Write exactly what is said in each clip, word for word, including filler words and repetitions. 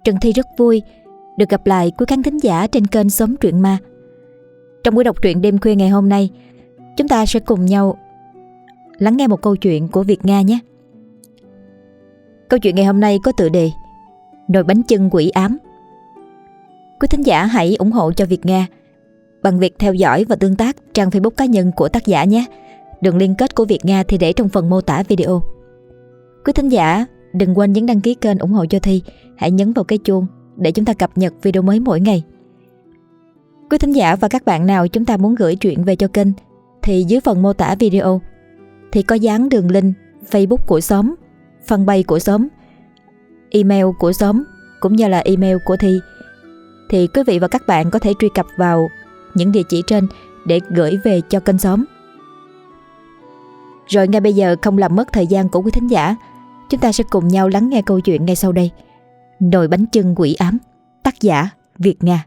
Trần Thi rất vui được gặp lại quý khán thính giả trên kênh Xóm Truyện Ma. Trong buổi đọc truyện đêm khuya ngày hôm nay, chúng ta sẽ cùng nhau lắng nghe một câu chuyện của Việt Nga nhé. Câu chuyện ngày hôm nay có tựa đề Nồi bánh chưng quỷ ám. Quý thính giả hãy ủng hộ cho Việt Nga bằng việc theo dõi và tương tác trang Facebook cá nhân của tác giả nhé. Đường liên kết của Việt Nga thì để trong phần mô tả video. Quý thính giả đừng quên nhấn đăng ký kênh ủng hộ cho Thi. Hãy nhấn vào cái chuông để chúng ta cập nhật video mới mỗi ngày. Quý thính giả và các bạn nào chúng ta muốn gửi truyện về cho kênh thì dưới phần mô tả video thì có dán đường link Facebook của xóm, fanpage của xóm, email của xóm cũng như là email của Thi. Thì quý vị và các bạn có thể truy cập vào những địa chỉ trên để gửi về cho kênh xóm. Rồi ngay bây giờ không làm mất thời gian của quý thính giả, chúng ta sẽ cùng nhau lắng nghe câu chuyện ngay sau đây. Nồi bánh chưng quỷ ám, tác giả Việt Nga.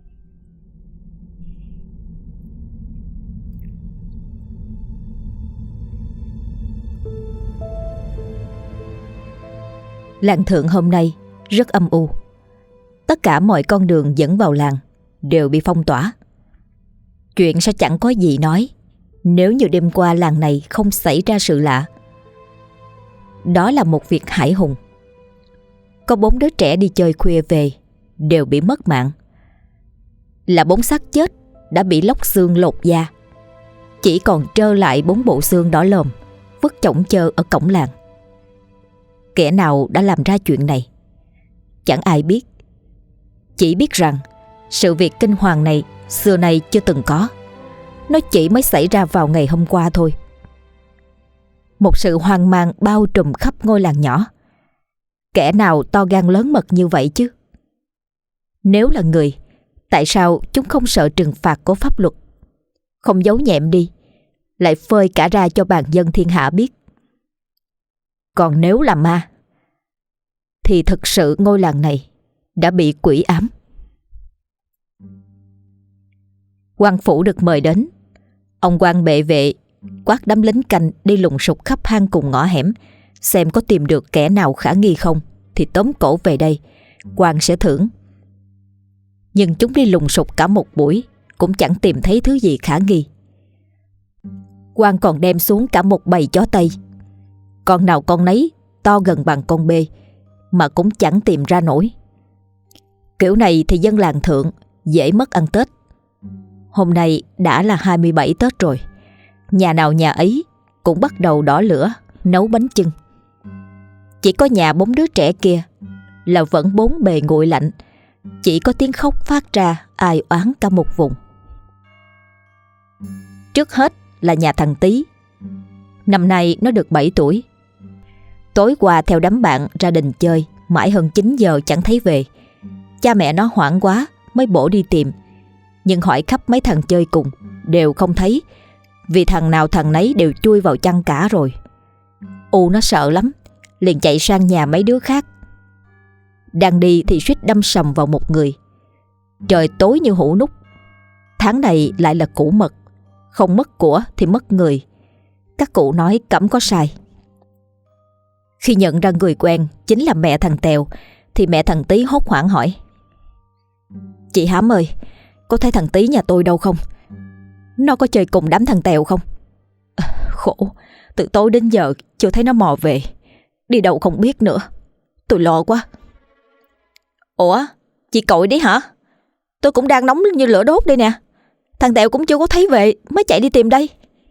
Làng Thượng hôm nay rất âm u. Tất cả mọi con đường dẫn vào làng đều bị phong tỏa. Chuyện sẽ chẳng có gì nói nếu như đêm qua làng này không xảy ra sự lạ. Đó là một việc hãi hùng. Có bốn đứa trẻ đi chơi khuya về đều bị mất mạng. Là bốn xác chết đã bị lóc xương lột da, chỉ còn trơ lại bốn bộ xương đỏ lòm vứt chổng chơ ở cổng làng. Kẻ nào đã làm ra chuyện này chẳng ai biết. Chỉ biết rằng sự việc kinh hoàng này xưa nay chưa từng có. Nó chỉ mới xảy ra vào ngày hôm qua thôi. Một sự hoang mang bao trùm khắp ngôi làng nhỏ. Kẻ nào to gan lớn mật như vậy chứ? Nếu là người, tại sao chúng không sợ trừng phạt của pháp luật, không giấu nhẹm đi, lại phơi cả ra cho bàn dân thiên hạ biết? Còn nếu là ma, thì thực sự ngôi làng này đã bị quỷ ám. Quan phủ được mời đến. Ông quan bệ vệ quát đám lính canh đi lùng sục khắp hang cùng ngõ hẻm, xem có tìm được kẻ nào khả nghi không thì tóm cổ về đây, quan sẽ thưởng. Nhưng chúng đi lùng sục cả một buổi cũng chẳng tìm thấy thứ gì khả nghi. Quan còn đem xuống cả một bầy chó Tây, con nào con nấy to gần bằng con bê, mà cũng chẳng tìm ra nổi. Kiểu này thì dân làng Thượng dễ mất ăn Tết. Hôm nay đã là hai mươi bảy Tết rồi. Nhà nào nhà ấy cũng bắt đầu đỏ lửa nấu bánh chưng. Chỉ có nhà bốn đứa trẻ kia là vẫn bốn bề nguội lạnh, chỉ có tiếng khóc phát ra ai oán cả một vùng. Trước hết là nhà thằng Tý. Năm nay nó được bảy tuổi. Tối qua theo đám bạn ra đình chơi, mãi hơn chín giờ chẳng thấy về. Cha mẹ nó hoảng quá mới bổ đi tìm, nhưng hỏi khắp mấy thằng chơi cùng đều không thấy, vì thằng nào thằng nấy đều chui vào chăn cả rồi. U nó sợ lắm, liền chạy sang nhà mấy đứa khác. Đang đi thì suýt đâm sầm vào một người. Trời tối như hũ nút. Tháng này lại là củ mật, không mất của thì mất người. Các cụ nói cấm có sai. Khi nhận ra người quen chính là mẹ thằng Tèo thì mẹ thằng Tý hốt hoảng hỏi: "Chị Hám ơi, có thấy thằng Tý nhà tôi đâu không? Nó có chơi cùng đám thằng Tèo không?" À, khổ, từ tối đến giờ chưa thấy nó mò về. Đi đâu không biết nữa. Tôi lo quá. Ủa, chị Cội đấy hả? Tôi cũng đang nóng như lửa đốt đây nè. Thằng Tèo cũng chưa có thấy về mới chạy đi tìm đây.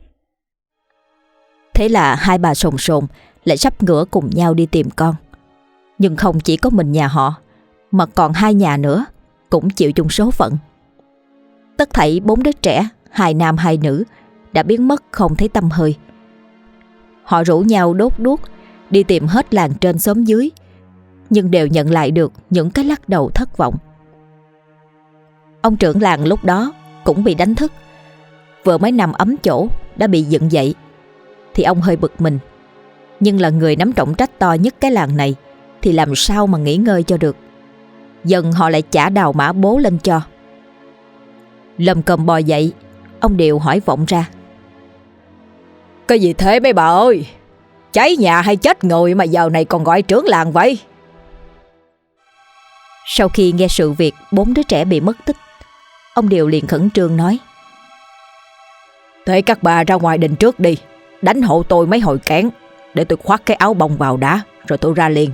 Thế là hai bà sồn sồn lại sắp ngửa cùng nhau đi tìm con. Nhưng không chỉ có mình nhà họ, mà còn hai nhà nữa cũng chịu chung số phận. Tất thảy bốn đứa trẻ, hai nam hai nữ, đã biến mất không thấy tăm hơi. Họ rủ nhau đốt đuốc đi tìm hết làng trên xóm dưới, nhưng đều nhận lại được những cái lắc đầu thất vọng. Ông trưởng làng lúc đó cũng bị đánh thức. Vừa mới nằm ấm chỗ đã bị dựng dậy thì ông hơi bực mình. Nhưng là người nắm trọng trách to nhất cái làng này thì làm sao mà nghỉ ngơi cho được. Dần họ lại chả đào mã bố lên cho. Lầm cồm bò dậy, ông Điều hỏi vọng ra: "Cái gì thế mấy bà ơi? Cháy nhà hay chết người mà giờ này còn gọi trưởng làng vậy?" Sau khi nghe sự việc bốn đứa trẻ bị mất tích, ông Điều liền khẩn trương nói: Thế các bà ra ngoài đình trước đi, đánh hộ tôi mấy hồi kẽn, để tôi khoác cái áo bông vào đã, rồi tôi ra liền.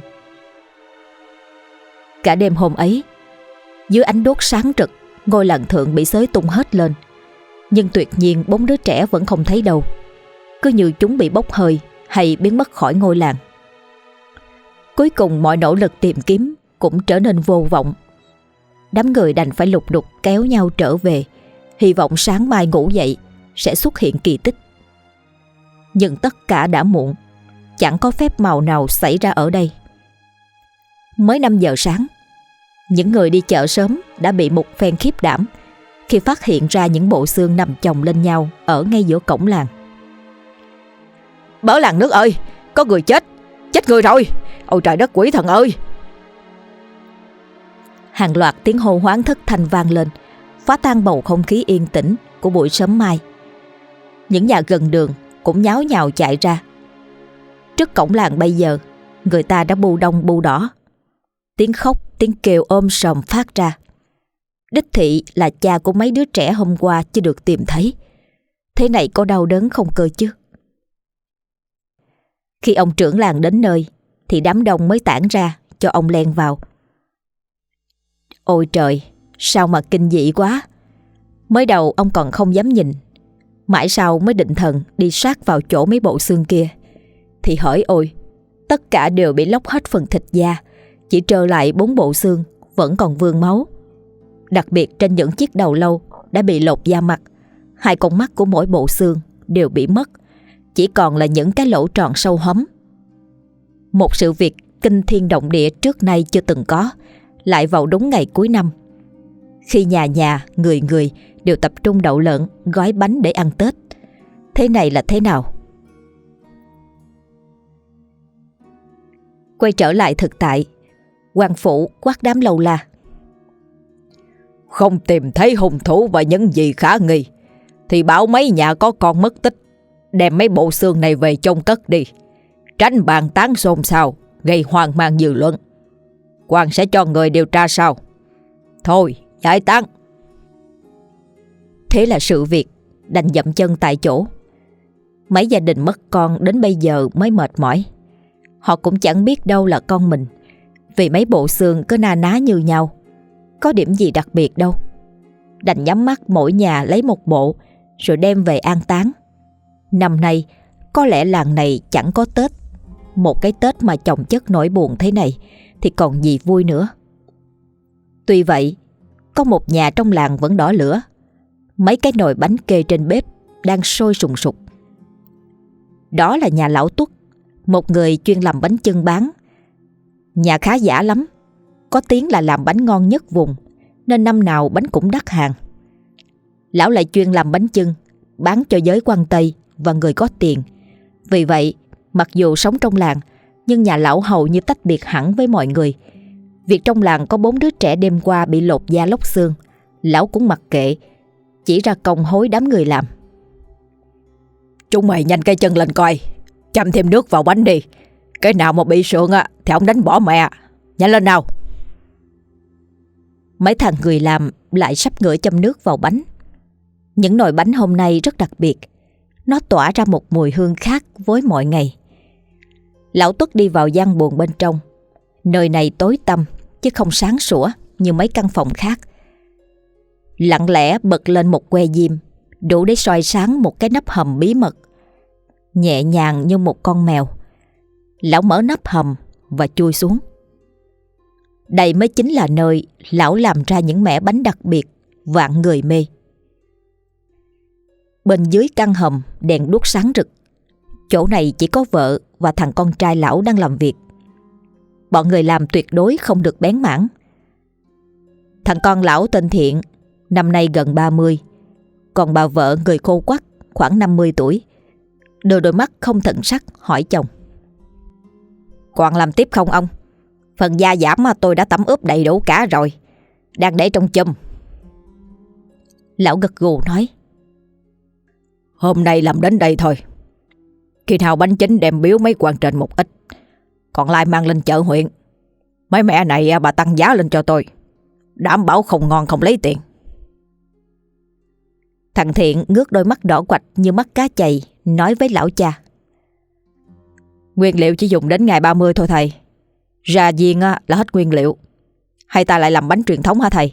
Cả đêm hôm ấy, dưới ánh đuốc sáng rực, ngôi làng thượng bị xới tung hết lên. Nhưng tuyệt nhiên bốn đứa trẻ vẫn không thấy đâu, cứ như chúng bị bốc hơi hay biến mất khỏi ngôi làng. Cuối cùng mọi nỗ lực tìm kiếm cũng trở nên vô vọng. Đám người đành phải lục đục kéo nhau trở về, hy vọng sáng mai ngủ dậy sẽ xuất hiện kỳ tích. Nhưng tất cả đã muộn, chẳng có phép màu nào xảy ra ở đây. Mới năm giờ sáng, những người đi chợ sớm đã bị một phen khiếp đảm khi phát hiện ra những bộ xương nằm chồng lên nhau ở ngay giữa cổng làng. Bớ làng nước ơi, có người chết, chết người rồi, ôi trời đất quỷ thần ơi! Hàng loạt tiếng hô hoán thất thanh vang lên, phá tan bầu không khí yên tĩnh của buổi sớm mai. Những nhà gần đường cũng nháo nhào chạy ra. Trước cổng làng bây giờ, người ta đã bu đông bu đỏ. Tiếng khóc, tiếng kêu ôm sòm phát ra. Đích thị là cha của mấy đứa trẻ hôm qua chưa được tìm thấy. Thế này có đau đớn không cơ chứ? Khi ông trưởng làng đến nơi thì đám đông mới tản ra cho ông len vào. Ôi trời, sao mà kinh dị quá! Mới đầu ông còn không dám nhìn, mãi sau mới định thần đi sát vào chỗ mấy bộ xương kia, thì hỡi ôi, tất cả đều bị lóc hết phần thịt da, chỉ trơ lại bốn bộ xương vẫn còn vương máu. Đặc biệt trên những chiếc đầu lâu đã bị lột da mặt, hai con mắt của mỗi bộ xương đều bị mất, chỉ còn là những cái lỗ tròn sâu hóm. Một sự việc kinh thiên động địa trước nay chưa từng có, lại vào đúng ngày cuối năm, khi nhà nhà, người người đều tập trung đậu lợn, gói bánh để ăn Tết. Thế này là thế nào? Quay trở lại thực tại, quan phủ quát đám lâu la: Không tìm thấy hung thủ và những gì khả nghi thì bảo mấy nhà có con mất tích đem mấy bộ xương này về chôn cất đi, tránh bàn tán xôn xao gây hoang mang dư luận. Quan sẽ cho người điều tra sau. Thôi, giải tán. Thế là sự việc đành dậm chân tại chỗ. Mấy gia đình mất con đến bây giờ mới mệt mỏi. Họ cũng chẳng biết đâu là con mình, vì mấy bộ xương cứ na ná như nhau, có điểm gì đặc biệt đâu. Đành nhắm mắt mỗi nhà lấy một bộ rồi đem về an táng. Năm nay có lẽ làng này chẳng có Tết. Một cái Tết mà chồng chất nỗi buồn thế này thì còn gì vui nữa. Tuy vậy, có một nhà trong làng vẫn đỏ lửa. Mấy cái nồi bánh kê trên bếp đang sôi sùng sục. Đó là nhà lão Tuất, một người chuyên làm bánh chưng bán. Nhà khá giả lắm, có tiếng là làm bánh ngon nhất vùng, nên năm nào bánh cũng đắt hàng. Lão lại chuyên làm bánh chưng, bán cho giới quan Tây và người có tiền. Vì vậy, mặc dù sống trong làng, nhưng nhà lão hầu như tách biệt hẳn với mọi người. Việc trong làng có bốn đứa trẻ đêm qua bị lột da lóc xương, lão cũng mặc kệ, chỉ ra công hối đám người làm. Chúng mày nhanh cây chân lên coi, châm thêm nước vào bánh đi. Cái nào mà bị sượng á thì ông đánh bỏ mẹ. Nhanh lên nào. Mấy thằng người làm lại sắp ngửa châm nước vào bánh. Những nồi bánh hôm nay rất đặc biệt, nó tỏa ra một mùi hương khác với mọi ngày. Lão Tuất đi vào gian buồng bên trong. Nơi này tối tăm chứ không sáng sủa như mấy căn phòng khác. Lặng lẽ bật lên một que diêm đủ để soi sáng một cái nắp hầm bí mật. Nhẹ nhàng như một con mèo, lão mở nắp hầm và chui xuống. Đây mới chính là nơi lão làm ra những mẻ bánh đặc biệt vạn người mê. Bên dưới căn hầm đèn đuốc sáng rực. Chỗ này chỉ có vợ và thằng con trai lão đang làm việc. Bọn người làm tuyệt đối không được bén mảng. Thằng con lão tên Thiện, năm nay gần ba mươi. Còn bà vợ người khô quắt khoảng năm mươi tuổi, đôi đôi mắt không thần sắc hỏi chồng: Còn làm tiếp không ông? Phần da giảm mà tôi đã tẩm ướp đầy đủ cả rồi, đang để trong chum. Lão gật gù nói: Hôm nay làm đến đây thôi. Khi nào bánh chính đem biếu mấy quan trên một ít, còn lại mang lên chợ huyện. Mấy mẹ này bà tăng giá lên cho tôi, đảm bảo không ngon không lấy tiền. Thằng Thiện ngước đôi mắt đỏ quạch như mắt cá chày, nói với lão cha: Nguyên liệu chỉ dùng đến ngày ba mươi thôi thầy. Ra viên là hết nguyên liệu. Hay ta lại làm bánh truyền thống hả thầy?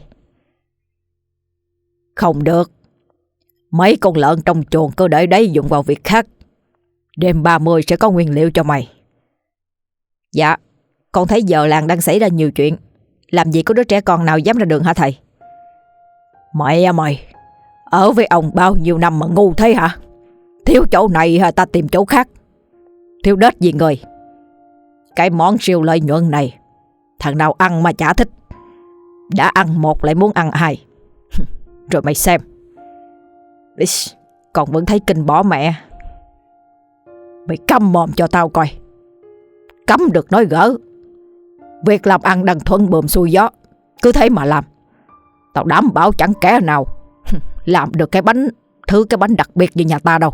Không được. Mấy con lợn trong chuồng cứ để đấy dùng vào việc khác. Đêm ba mươi sẽ có nguyên liệu cho mày. Dạ, con thấy giờ làng đang xảy ra nhiều chuyện. Làm gì có đứa trẻ con nào dám ra đường hả thầy? Mẹ mày, ở với ông bao nhiêu năm mà ngu thế hả? Thiếu chỗ này ta tìm chỗ khác. Thiếu đết gì người. Cái món siêu lợi nhuận này, thằng nào ăn mà chả thích. Đã ăn một lại muốn ăn hai. Rồi mày xem. Còn vẫn thấy kinh bỏ mẹ. Mày câm mồm cho tao coi. Cấm được nói gỡ. Việc làm ăn đang thuận buồm xuôi gió, cứ thế mà làm. Tao đảm bảo chẳng kẻ nào làm được cái bánh, thứ cái bánh đặc biệt như nhà ta đâu.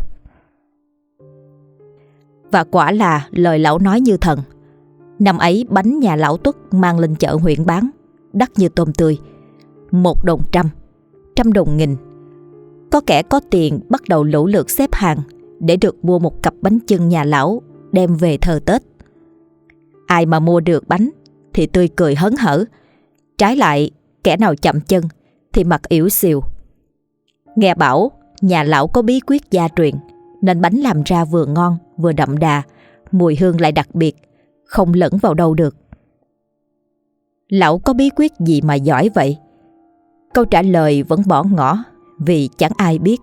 Và quả là lời lão nói như thần. Năm ấy bánh nhà lão Tuất mang lên chợ huyện bán, đắt như tôm tươi. Một đồng trăm, trăm đồng nghìn. Có kẻ có tiền bắt đầu lũ lượt xếp hàng để được mua một cặp bánh chưng nhà lão đem về thờ Tết. Ai mà mua được bánh thì tươi cười hớn hở. Trái lại, kẻ nào chậm chân thì mặt yếu xìu. Nghe bảo nhà lão có bí quyết gia truyền, nên bánh làm ra vừa ngon vừa đậm đà, mùi hương lại đặc biệt, không lẫn vào đâu được. Lão có bí quyết gì mà giỏi vậy? Câu trả lời vẫn bỏ ngỏ, vì chẳng ai biết.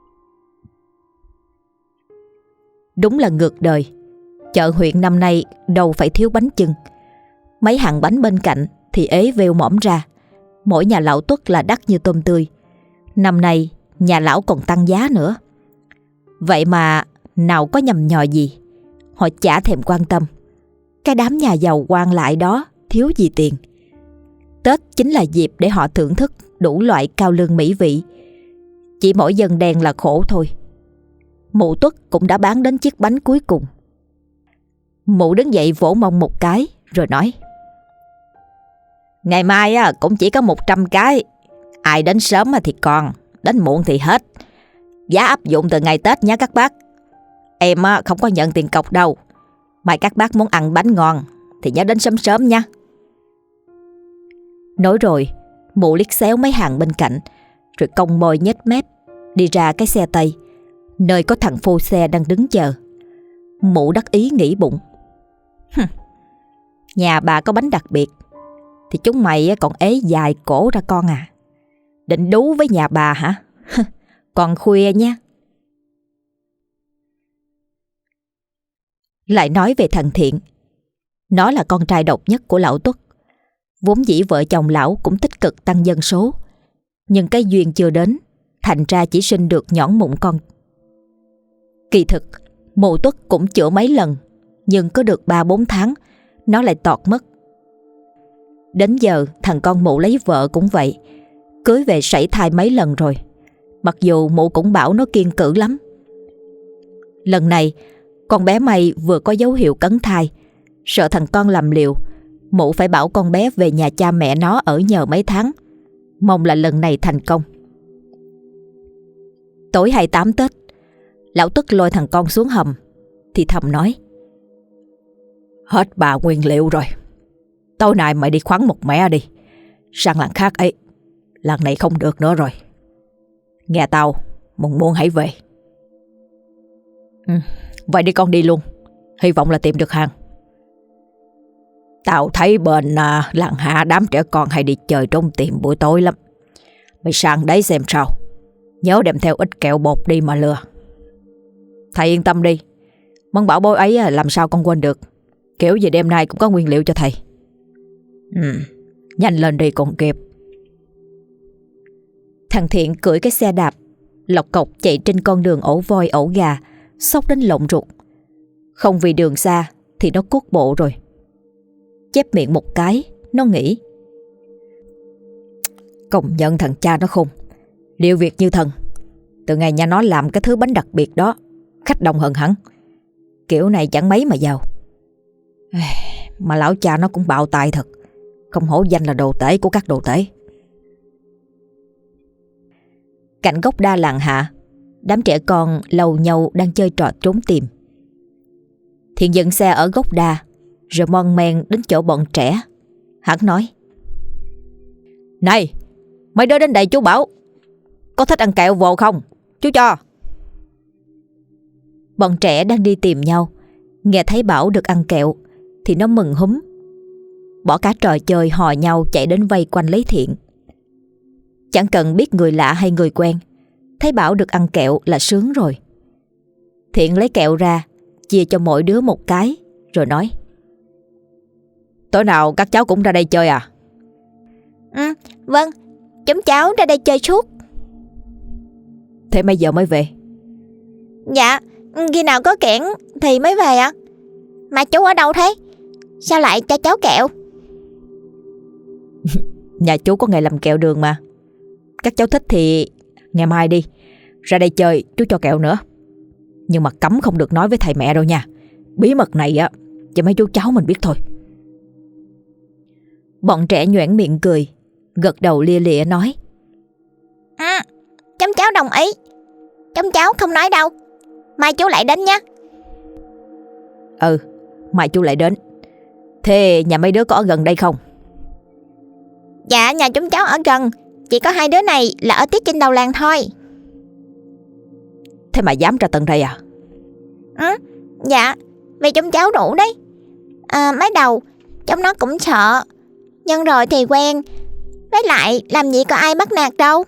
Đúng là ngược đời. Chợ huyện năm nay đâu phải thiếu bánh chưng. Mấy hàng bánh bên cạnh thì ế veo mõm ra. Mỗi nhà lão Tuất là đắt như tôm tươi. Năm nay nhà lão còn tăng giá nữa. Vậy mà nào có nhầm nhò gì, họ chả thèm quan tâm. Cái đám nhà giàu quan lại đó thiếu gì tiền. Tết chính là dịp để họ thưởng thức đủ loại cao lương mỹ vị. Chỉ mỗi dân đen là khổ thôi. Mụ Tuất cũng đã bán đến chiếc bánh cuối cùng. Mụ đứng dậy vỗ mông một cái rồi nói: Ngày mai cũng chỉ có một trăm cái. Ai đến sớm thì còn, đến muộn thì hết. Giá áp dụng từ ngày Tết nhé các bác. Em không có nhận tiền cọc đâu. Mai các bác muốn ăn bánh ngon thì nhớ đến sớm sớm nha. Nói rồi, mụ liếc xéo mấy hàng bên cạnh, rồi cong môi nhếch mép đi ra cái xe Tây, nơi có thằng phô xe đang đứng chờ. Mụ đắc ý nghĩ bụng: Nhà bà có bánh đặc biệt thì chúng mày còn ế dài cổ ra con à? Định đú với nhà bà hả? Còn khuya nha. Lại nói về thằng Thiện. Nó là con trai độc nhất của lão Tuất. Vốn dĩ vợ chồng lão cũng tích cực tăng dân số, nhưng cái duyên chưa đến, thành ra chỉ sinh được nhõn mụn con. Kỳ thực mụ Tuất cũng chữa mấy lần, nhưng có được ba bốn tháng nó lại tọt mất. Đến giờ thằng con mụ lấy vợ cũng vậy, cưới về sảy thai mấy lần rồi, mặc dù mụ cũng bảo nó kiêng cữ lắm. Lần này con bé May vừa có dấu hiệu cấn thai, sợ thằng con làm liều, mụ phải bảo con bé về nhà cha mẹ nó ở nhờ mấy tháng, mong là lần này thành công. Tối hai mươi tám Tết, lão Tuất lôi thằng con xuống hầm thì thầm nói: Hết bà nguyên liệu rồi. Tối nay mày đi khoắn một mẹ đi, sang làng khác ấy. Làng này không được nữa rồi. Nghe tao, muộn muộn hãy về. Ừ, vậy đi con đi luôn. Hy vọng là tìm được hàng. Tao thấy bên à, làng hạ đám trẻ con hay đi chơi trong tiệm buổi tối lắm. Mày sang đấy xem sao. Nhớ đem theo ít kẹo bột đi mà lừa. Thầy yên tâm đi. Mân bảo bối ấy làm sao con quên được. Kiểu gì đêm nay cũng có nguyên liệu cho thầy. Ừ, nhanh lên đi còn kịp. Thằng Thiện cưỡi cái xe đạp lọc cọc chạy trên con đường ổ voi ổ gà, xốc đến lộn ruột. Không vì đường xa thì nó cốt bộ rồi. Chép miệng một cái, nó nghĩ: Công nhận thằng cha nó khùng, liệu việc như thần. Từ ngày nhà nó làm cái thứ bánh đặc biệt đó, khách đông hơn hẳn. Kiểu này chẳng mấy mà giàu. Mà lão cha nó cũng bạo tài thật. không hổ danh là đồ tể của các đồ tể. Cạnh gốc đa làng hạ, đám trẻ con lầu nhầu đang chơi trò trốn tìm. Thiện dừng xe ở gốc đa, rồi mon men đến chỗ bọn trẻ. Hắn nói: Này, mấy đứa đến đây chú bảo, có thích ăn kẹo vồ không? Chú cho. Bọn trẻ đang đi tìm nhau, nghe thấy bảo được ăn kẹo thì nó mừng húm, bỏ cả trò chơi hò nhau chạy đến vây quanh lấy Thiện. Chẳng cần biết người lạ hay người quen, thấy bảo được ăn kẹo là sướng rồi. Thiện lấy kẹo ra, chia cho mỗi đứa một cái, rồi nói: Tối nào các cháu cũng ra đây chơi à? Ừ, vâng, chúng cháu ra đây chơi suốt. Thế mấy giờ mới về? Dạ, khi nào có kẽn thì mới về ạ. Mà chú ở đâu thế? Sao lại cho cháu kẹo? Nhà chú có nghề làm kẹo đường mà. Các cháu thích thì ngày mai đi ra đây chơi, chú cho kẹo nữa. Nhưng mà cấm không được nói với thầy mẹ đâu nha. Bí mật này á, cho mấy chú cháu mình biết thôi. Bọn trẻ nhoẻn miệng cười, gật đầu lia lịa nói: Ừ, chúng cháu đồng ý. Chúng cháu không nói đâu. Mai chú lại đến nhé. Ừ, mai chú lại đến. Thế nhà mấy đứa có ở gần đây không? Dạ, nhà chúng cháu ở gần. Chỉ có hai đứa này là ở tiết trên đầu làng thôi. Thế mà dám ra tận đây à? Ừ, dạ, vì chúng cháu đủ đấy. À, mới đầu chúng nó cũng sợ, nhưng rồi thì quen. Với lại làm gì có ai bắt nạt đâu.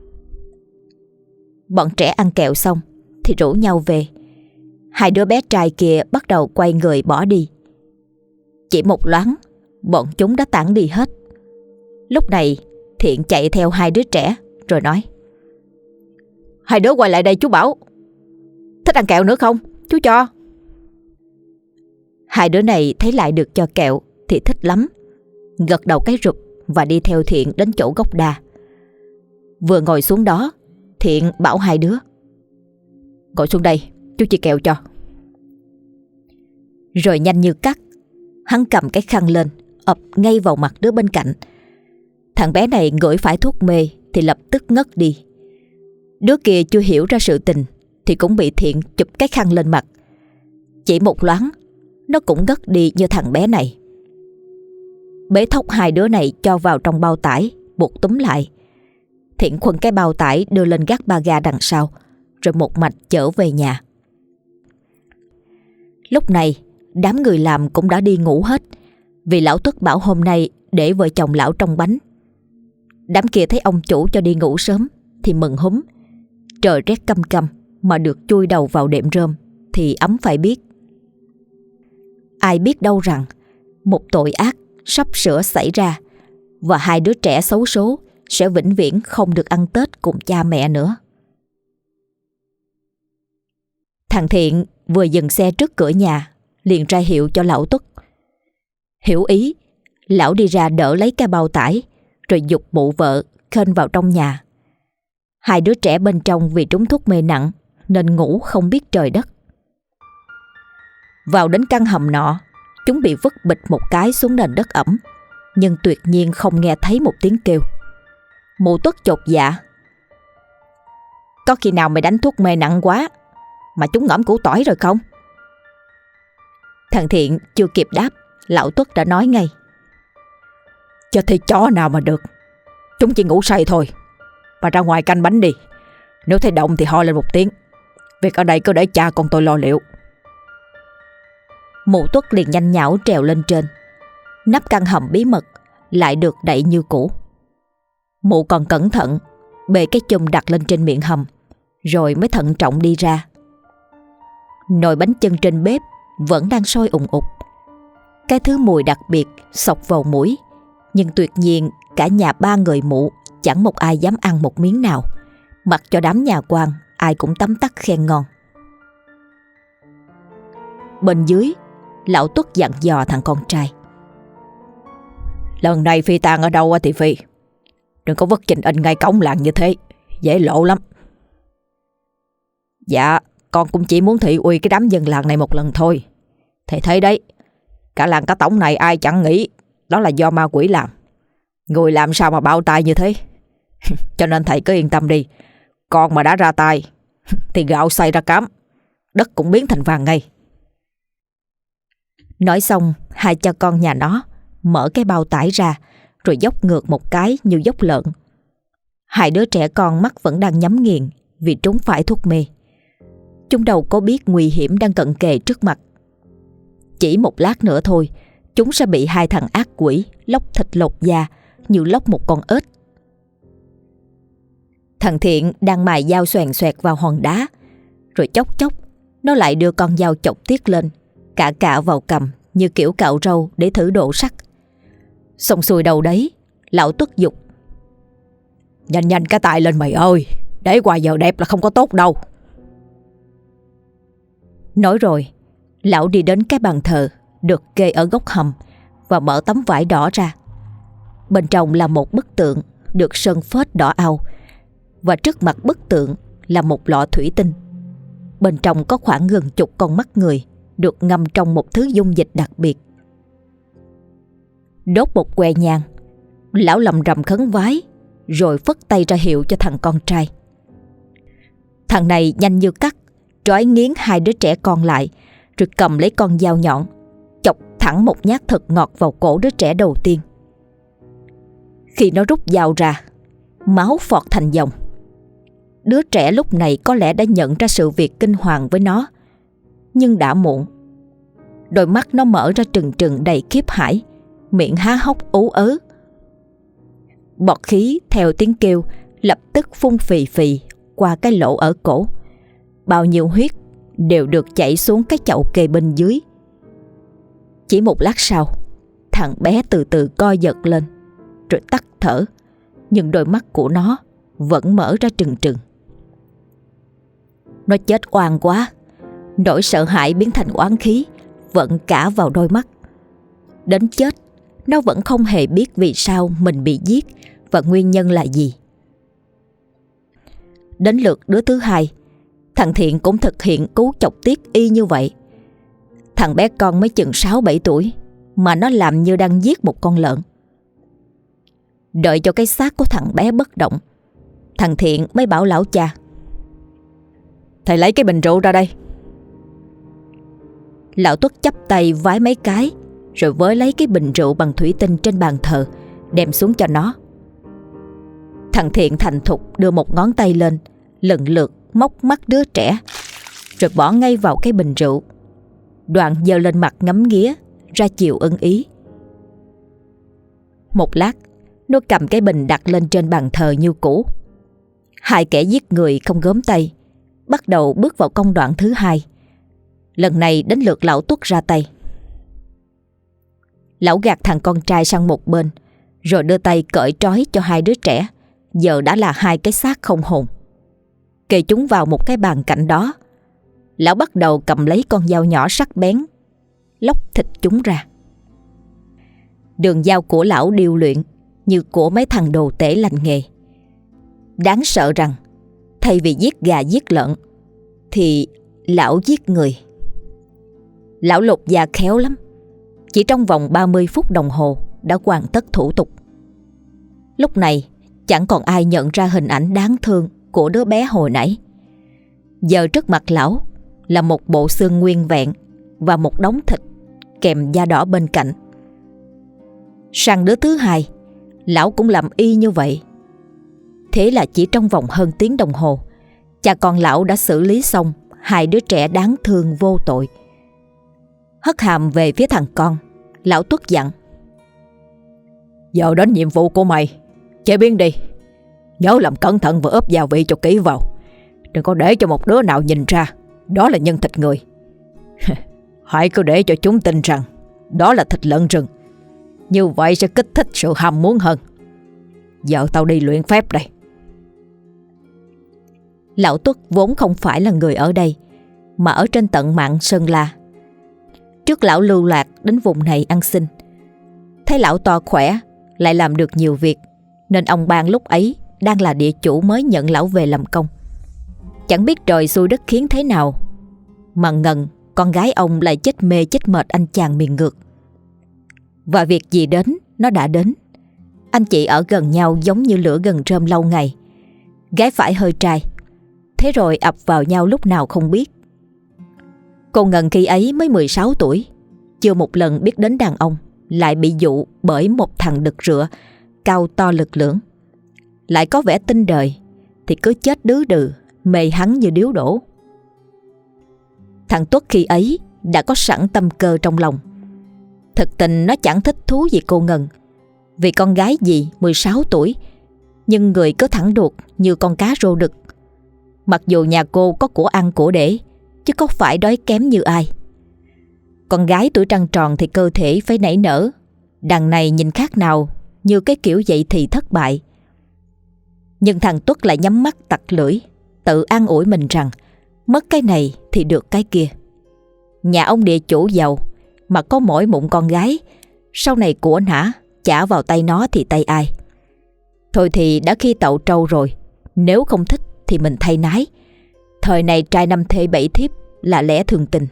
Bọn trẻ ăn kẹo xong thì rủ nhau về. Hai đứa bé trai kia bắt đầu quay người bỏ đi. Chỉ một loáng, bọn chúng đã tản đi hết. Lúc này Thiện chạy theo hai đứa trẻ rồi nói: Hai đứa quay lại đây chú bảo. Thích ăn kẹo nữa không? Chú cho. Hai đứa này thấy lại được cho kẹo thì thích lắm, gật đầu cái rụp và đi theo Thiện đến chỗ gốc đa. Vừa ngồi xuống đó, Thiện bảo hai đứa: Ngồi xuống đây, chú chia kẹo cho. Rồi nhanh như cắt, hắn cầm cái khăn lên, ập ngay vào mặt đứa bên cạnh. Thằng bé này ngửi phải thuốc mê thì lập tức ngất đi. Đứa kia chưa hiểu ra sự tình thì cũng bị Thiện chụp cái khăn lên mặt. Chỉ một loáng, nó cũng ngất đi như thằng bé này. Bế thốc hai đứa này cho vào trong bao tải, buộc túm lại. Thiện khuân cái bao tải đưa lên gác ba ga đằng sau, rồi một mạch chở về nhà. Lúc này, đám người làm cũng đã đi ngủ hết, vì lão Tuất bảo hôm nay để vợ chồng lão trong bánh. Đám kia thấy ông chủ cho đi ngủ sớm thì mừng húm. Trời rét căm căm mà được chui đầu vào đệm rơm thì ấm phải biết. Ai biết đâu rằng một tội ác sắp sửa xảy ra, và hai đứa trẻ xấu số sẽ vĩnh viễn không được ăn Tết cùng cha mẹ nữa. Thằng Thiện vừa dừng xe trước cửa nhà liền ra hiệu cho lão Tuất. Hiểu ý, lão đi ra đỡ lấy cái bao tải, rồi giục mụ vợ khênh vào trong nhà. Hai đứa trẻ bên trong vì trúng thuốc mê nặng nên ngủ không biết trời đất. Vào đến căn hầm nọ, chúng bị vứt bịch một cái xuống nền đất ẩm, nhưng tuyệt nhiên không nghe thấy một tiếng kêu. Mụ Tuất chột dạ: Có khi nào mày đánh thuốc mê nặng quá mà chúng ngõm củ tỏi rồi không? Thằng Thiện chưa kịp đáp, lão Tuất đã nói ngay: Cho thì chó nào mà được, chúng chỉ ngủ say thôi. Bà ra ngoài canh bánh đi. Nếu thấy động thì ho lên một tiếng. Việc ở đây cứ để cha con tôi lo liệu. Mụ Tuất liền nhanh nhảu trèo lên trên. Nắp căn hầm bí mật lại được đậy như cũ. Mụ còn cẩn thận bê cái chum đặt lên trên miệng hầm, rồi mới thận trọng đi ra. Nồi bánh chưng trên bếp vẫn đang sôi ùng ục. Cái thứ mùi đặc biệt xộc vào mũi, nhưng tuyệt nhiên cả nhà ba người mụ chẳng một ai dám ăn một miếng nào, mặc cho đám nhà quan ai cũng tấm tắc khen ngon. Bên dưới, lão Tuất dặn dò thằng con trai: Lần này phi tang ở đâu thì phi, đừng có vứt trình in ngay cổng làng như thế, dễ lộ lắm. Dạ, con cũng chỉ muốn thị uy cái đám dân làng này một lần thôi. Thầy thấy đấy, cả làng cả tổng này ai chẳng nghĩ đó là do ma quỷ làm. Người làm sao mà bạo tay như thế. Cho nên thầy cứ yên tâm đi. Con mà đã ra tay thì gạo xay ra cám, đất cũng biến thành vàng ngay. Nói xong, hai cha con nhà nó mở cái bao tải ra rồi dốc ngược một cái như dốc lợn. Hai đứa trẻ con mắt vẫn đang nhắm nghiền vì trúng phải thuốc mê. Chúng đâu có biết nguy hiểm đang cận kề trước mặt. Chỉ một lát nữa thôi, chúng sẽ bị hai thằng ác quỷ lóc thịt lột da như lóc một con ếch. Thằng Thiện đang mài dao xoèn xoẹt vào hòn đá, rồi chốc chốc nó lại đưa con dao chọc tiết lên, cạ cạ vào cầm như kiểu cạo râu để thử độ sắc. Xong xuôi đầu đấy, lão Tuất giục: Nhanh nhanh cái tay lên mày ơi, để qua giờ đẹp là không có tốt đâu. Nói rồi, lão đi đến cái bàn thờ được kê ở góc hầm và mở tấm vải đỏ ra. Bên trong là một bức tượng được sơn phết đỏ au, và trước mặt bức tượng là một lọ thủy tinh. Bên trong có khoảng gần chục con mắt người được ngâm trong một thứ dung dịch đặc biệt. Đốt một que nhang, lão lầm rầm khấn vái rồi phất tay ra hiệu cho thằng con trai. Thằng này nhanh như cắt trói nghiến hai đứa trẻ con lại, rồi cầm lấy con dao nhọn chọc thẳng một nhát thật ngọt vào cổ đứa trẻ đầu tiên. Khi nó rút dao ra, máu phọt thành dòng. Đứa trẻ lúc này có lẽ đã nhận ra sự việc kinh hoàng với nó, nhưng đã muộn. Đôi mắt nó mở ra trừng trừng đầy khiếp hãi, miệng há hốc ú ớ. Bọt khí theo tiếng kêu lập tức phun phì phì qua cái lỗ ở cổ. Bao nhiêu huyết đều được chảy xuống cái chậu kê bên dưới. Chỉ một lát sau, thằng bé từ từ co giật lên, rồi tắt thở, nhưng đôi mắt của nó vẫn mở ra trừng trừng. Nó chết oan quá, nỗi sợ hãi biến thành oán khí vận cả vào đôi mắt. Đến chết, nó vẫn không hề biết vì sao mình bị giết và nguyên nhân là gì. Đến lượt đứa thứ hai, thằng Thiện cũng thực hiện cú chọc tiết y như vậy. Thằng bé con mới chừng sáu bảy tuổi mà nó làm như đang giết một con lợn. Đợi cho cái xác của thằng bé bất động, thằng Thiện mới bảo lão cha: Thầy lấy cái bình rượu ra đây. Lão Tuất chắp tay vái mấy cái, rồi với lấy cái bình rượu bằng thủy tinh trên bàn thờ, đem xuống cho nó. Thằng Thiện thành thục đưa một ngón tay lên, lần lượt móc mắt đứa trẻ, rồi bỏ ngay vào cái bình rượu. Đoạn giơ lên mặt ngắm nghía, ra chiều ưng ý. Một lát, nó cầm cái bình đặt lên trên bàn thờ như cũ. Hai kẻ giết người không gớm tay bắt đầu bước vào công đoạn thứ hai. Lần này đến lượt lão Tuất ra tay. Lão gạt thằng con trai sang một bên, rồi đưa tay cởi trói cho hai đứa trẻ, giờ đã là hai cái xác không hồn, kê chúng vào một cái bàn cạnh đó. Lão bắt đầu cầm lấy con dao nhỏ sắc bén, lóc thịt chúng ra. Đường dao của lão điêu luyện như của mấy thằng đồ tể lành nghề. Đáng sợ rằng thay vì giết gà giết lợn thì lão giết người. Lão lột da khéo lắm, chỉ trong vòng ba mươi phút đồng hồ đã hoàn tất thủ tục. Lúc này chẳng còn ai nhận ra hình ảnh đáng thương của đứa bé hồi nãy. Giờ trước mặt lão là một bộ xương nguyên vẹn và một đống thịt kèm da đỏ bên cạnh. Sang đứa thứ hai, lão cũng làm y như vậy. Thế là chỉ trong vòng hơn tiếng đồng hồ, cha con lão đã xử lý xong hai đứa trẻ đáng thương vô tội. Hất hàm về phía thằng con, lão Tuất dặn: Giờ đến nhiệm vụ của mày, chế biến đi. Nhớ làm cẩn thận và ướp gia vị cho kỹ vào. Đừng có để cho một đứa nào nhìn ra đó là nhân thịt người. Hãy cứ để cho chúng tin rằng đó là thịt lợn rừng. Như vậy sẽ kích thích sự ham muốn hơn. Giờ tao đi luyện phép đây. Lão Tuất vốn không phải là người ở đây, mà ở trên tận mạn Sơn La. Trước lão lưu lạc đến vùng này ăn xin. Thấy lão to khỏe, lại làm được nhiều việc, nên ông Ban lúc ấy đang là địa chủ mới nhận lão về làm công. Chẳng biết trời xui đất khiến thế nào mà ngần con gái ông lại chết mê chết mệt anh chàng miền ngược. Và việc gì đến, nó đã đến. Anh chị ở gần nhau giống như lửa gần rơm lâu ngày. Gái phải hơi trai, thế rồi ập vào nhau lúc nào không biết. Cô Ngân khi ấy mới mười sáu tuổi, chưa một lần biết đến đàn ông, lại bị dụ bởi một thằng đực rửa, cao to lực lưỡng. Lại có vẻ tinh đời, thì cứ chết đứ đừ, mê hắn như điếu đổ. Thằng Tuất khi ấy đã có sẵn tâm cơ trong lòng. Thực tình nó chẳng thích thú gì cô Ngân, vì con gái gì mười sáu tuổi, nhưng người cứ thẳng đuột như con cá rô đực. Mặc dù nhà cô có của ăn của để, chứ có phải đói kém như ai. Con gái tuổi trăng tròn thì cơ thể phải nảy nở, đằng này nhìn khác nào như cái kiểu vậy thì thất bại. Nhưng thằng Tuất lại nhắm mắt tặc lưỡi, tự an ủi mình rằng mất cái này thì được cái kia. Nhà ông địa chủ giàu mà có mỗi mụn con gái, sau này của nã trả vào tay nó thì tay ai. Thôi thì đã khi tậu trâu rồi, nếu không thích thì mình thay nái. Thời này trai năm thê bảy thiếp là lẽ thường tình.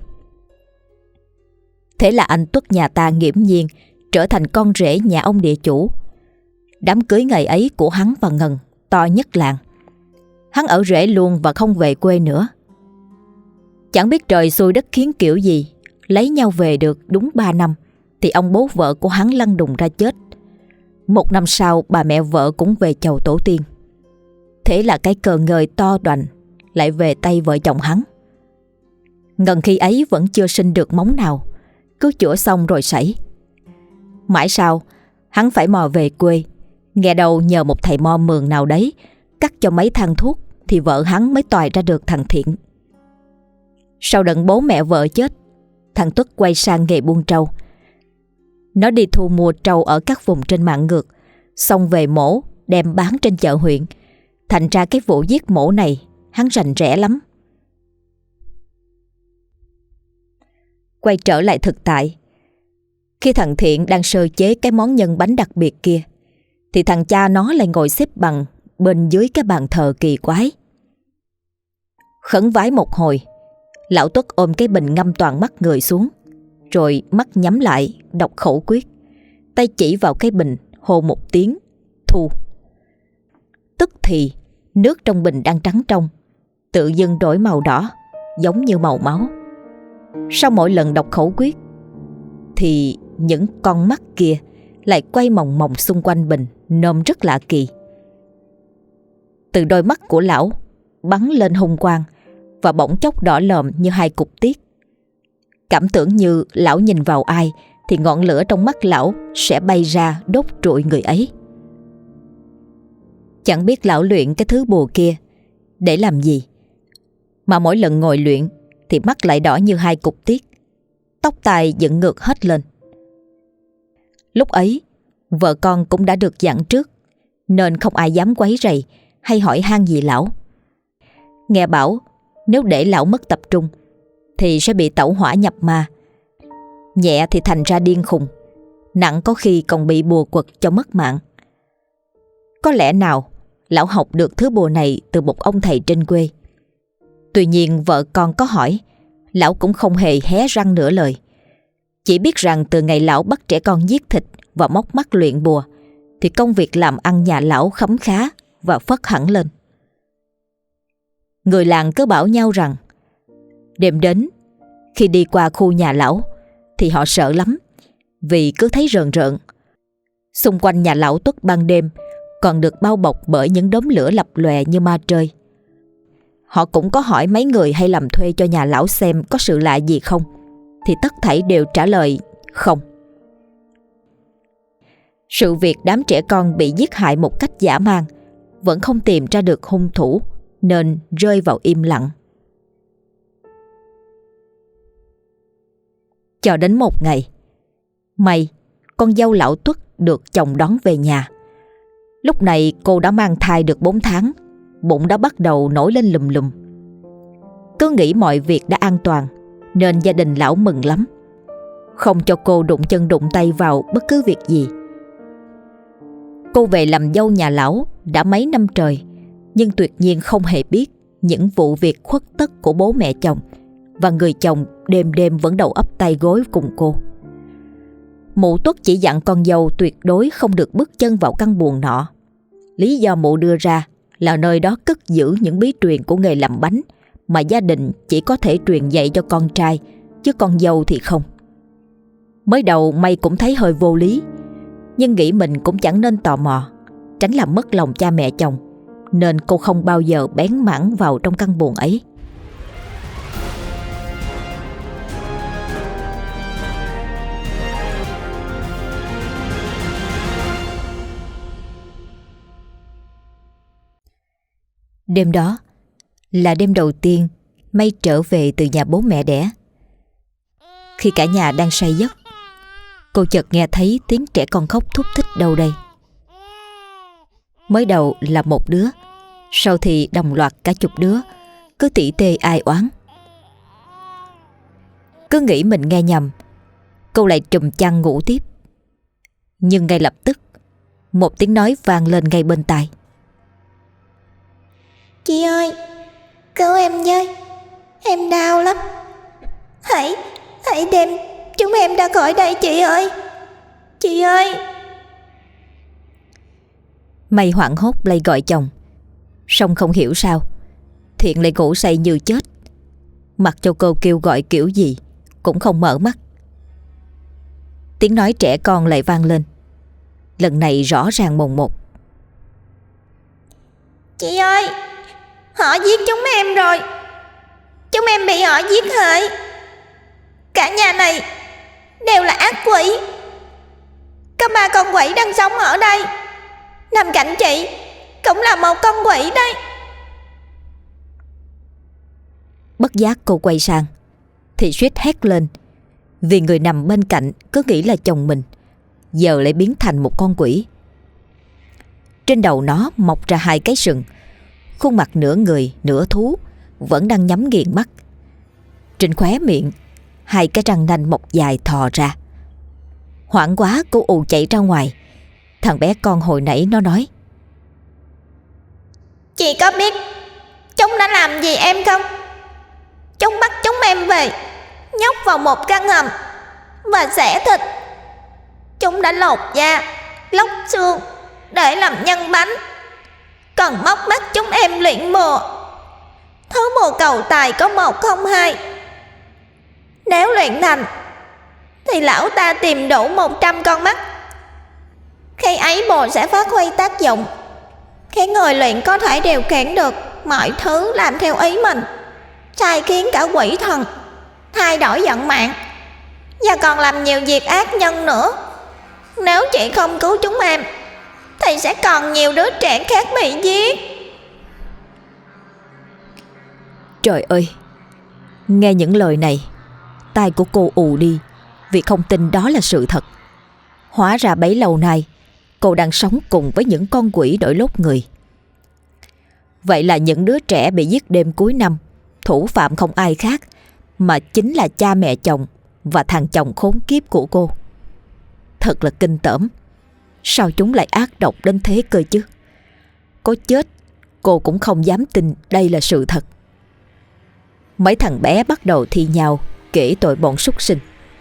Thế là anh Tuất nhà ta nghiễm nhiên trở thành con rể nhà ông địa chủ. Đám cưới ngày ấy của hắn và Ngân to nhất làng. Hắn ở rể luôn và không về quê nữa. Chẳng biết trời xui đất khiến kiểu gì, lấy nhau về được đúng ba năm thì ông bố vợ của hắn lăn đùng ra chết. Một năm sau bà mẹ vợ cũng về chầu tổ tiên. Thế là cái cờ ngời to đoành lại về tay vợ chồng hắn. Ngân khi ấy vẫn chưa sinh được móng nào, cứ chữa xong rồi sảy. Mãi sau hắn phải mò về quê, nghe đầu nhờ một thầy mo mường nào đấy cắt cho mấy thang thuốc thì vợ hắn mới toại ra được thằng Thiện. Sau đợt bố mẹ vợ chết, thằng Tuất quay sang nghề buôn trâu. Nó đi thu mua trâu ở các vùng trên mạng ngược, xong về mổ đem bán trên chợ huyện. Thành ra cái vụ giết mổ này hắn rành rẽ lắm. Quay trở lại thực tại, khi thằng Thiện đang sơ chế cái món nhân bánh đặc biệt kia, thì thằng cha nó lại ngồi xếp bằng bên dưới cái bàn thờ kỳ quái. Khấn vái một hồi, lão Tuất ôm cái bình ngâm toàn mắt người xuống, rồi mắt nhắm lại đọc khẩu quyết, tay chỉ vào cái bình hô một tiếng thu. Tức thì nước trong bình đang trắng trong tự dưng đổi màu đỏ, giống như màu máu. Sau mỗi lần đọc khẩu quyết thì những con mắt kia lại quay mòng mòng xung quanh bình, nôm rất lạ kỳ. Từ đôi mắt của lão bắn lên hung quang và bỗng chốc đỏ lòm như hai cục tiết. Cảm tưởng như lão nhìn vào ai thì ngọn lửa trong mắt lão sẽ bay ra đốt trụi người ấy. Chẳng biết lão luyện cái thứ bùa kia để làm gì, mà mỗi lần ngồi luyện thì mắt lại đỏ như hai cục tiết, tóc tai dựng ngược hết lên. Lúc ấy vợ con cũng đã được dặn trước, nên không ai dám quấy rầy hay hỏi han gì lão. Nghe bảo nếu để lão mất tập trung thì sẽ bị tẩu hỏa nhập ma, nhẹ thì thành ra điên khùng, nặng có khi còn bị bùa quật cho mất mạng. Có lẽ nào lão học được thứ bùa này từ một ông thầy trên quê. Tuy nhiên vợ con có hỏi, lão cũng không hề hé răng nửa lời. Chỉ biết rằng từ ngày lão bắt trẻ con giết thịt và móc mắt luyện bùa thì công việc làm ăn nhà lão khấm khá và phất hẳn lên. Người làng cứ bảo nhau rằng đêm đến khi đi qua khu nhà lão thì họ sợ lắm, vì cứ thấy rờn rợn. Xung quanh nhà lão Tuất ban đêm còn được bao bọc bởi những đốm lửa lập lòe như ma trời. Họ cũng có hỏi mấy người hay làm thuê cho nhà lão xem có sự lạ gì không, thì tất thảy đều trả lời không. Sự việc đám trẻ con bị giết hại một cách dã man vẫn không tìm ra được hung thủ, nên rơi vào im lặng. Cho đến một ngày, may con dâu lão Tuất được chồng đón về nhà. Lúc này cô đã mang thai được bốn tháng, bụng đã bắt đầu nổi lên lùm lùm. Cứ nghĩ mọi việc đã an toàn nên gia đình lão mừng lắm, không cho cô đụng chân đụng tay vào bất cứ việc gì. Cô về làm dâu nhà lão đã mấy năm trời, nhưng tuyệt nhiên không hề biết những vụ việc khuất tất của bố mẹ chồng, và người chồng đêm đêm vẫn đầu ấp tay gối cùng cô. Mụ Tuất chỉ dặn con dâu tuyệt đối không được bước chân vào căn buồng nọ. Lý do mụ đưa ra là nơi đó cất giữ những bí truyền của nghề làm bánh mà gia đình chỉ có thể truyền dạy cho con trai, chứ con dâu thì không. Mới đầu May cũng thấy hơi vô lý, nhưng nghĩ mình cũng chẳng nên tò mò, tránh làm mất lòng cha mẹ chồng, nên cô không bao giờ bén mảng vào trong căn buồng ấy. Đêm đó là đêm đầu tiên May trở về từ nhà bố mẹ đẻ. Khi cả nhà đang say giấc, cô chợt nghe thấy tiếng trẻ con khóc thút thít đâu đây. Mới đầu là một đứa, sau thì đồng loạt cả chục đứa, cứ tỉ tê ai oán. Cứ nghĩ mình nghe nhầm, cô lại trùm chăn ngủ tiếp. Nhưng ngay lập tức, một tiếng nói vang lên ngay bên tai. Chị ơi, cứu em với, em đau lắm. Hãy, hãy đem chúng em ra khỏi đây chị ơi. Chị ơi. May hoảng hốt lại gọi chồng, song không hiểu sao Thiện lại ngủ say như chết. Mặc cho cô kêu gọi kiểu gì cũng không mở mắt. Tiếng nói trẻ con lại vang lên, lần này rõ ràng mồn một. Chị ơi, họ giết chúng em rồi. Chúng em bị họ giết hại. Cả nhà này đều là ác quỷ. Có ba con quỷ đang sống ở đây. Nằm cạnh chị cũng là một con quỷ đấy. Bất giác cô quay sang thì suýt hét lên, vì người nằm bên cạnh cứ nghĩ là chồng mình, giờ lại biến thành một con quỷ. Trên đầu nó mọc ra hai cái sừng, khuôn mặt nửa người nửa thú, vẫn đang nhắm nghiền mắt. Trên khóe miệng hai cái răng nanh mọc dài thò ra. Hoảng quá cô ù chạy ra ngoài. Thằng bé con hồi nãy nó nói: Chị có biết chúng đã làm gì em không? Chúng bắt chúng em về, nhốt vào một căn hầm và xẻ thịt. Chúng đã lột da, lóc xương để làm nhân bánh, còn móc mắt chúng em luyện bùa. Thứ bùa cầu tài có một không hai. Nếu luyện thành thì lão ta tìm đủ một trăm con mắt. Khi ấy bùa sẽ phát huy tác dụng, khiến người luyện có thể điều khiển được mọi thứ làm theo ý mình, sai khiến cả quỷ thần, thay đổi vận mạng, và còn làm nhiều việc ác nhân nữa. Nếu chị không cứu chúng em thì sẽ còn nhiều đứa trẻ khác bị giết. Trời ơi! Nghe những lời này, tai của cô ù đi, vì không tin đó là sự thật. Hóa ra bấy lâu nay cô đang sống cùng với những con quỷ đổi lốt người. Vậy là những đứa trẻ bị giết đêm cuối năm, thủ phạm không ai khác mà chính là cha mẹ chồng và thằng chồng khốn kiếp của cô. Thật là kinh tởm. Sao chúng lại ác độc đến thế cơ chứ? Có chết cô cũng không dám tin đây là sự thật. Mấy thằng bé bắt đầu thi nhau kể tội bọn súc sinh.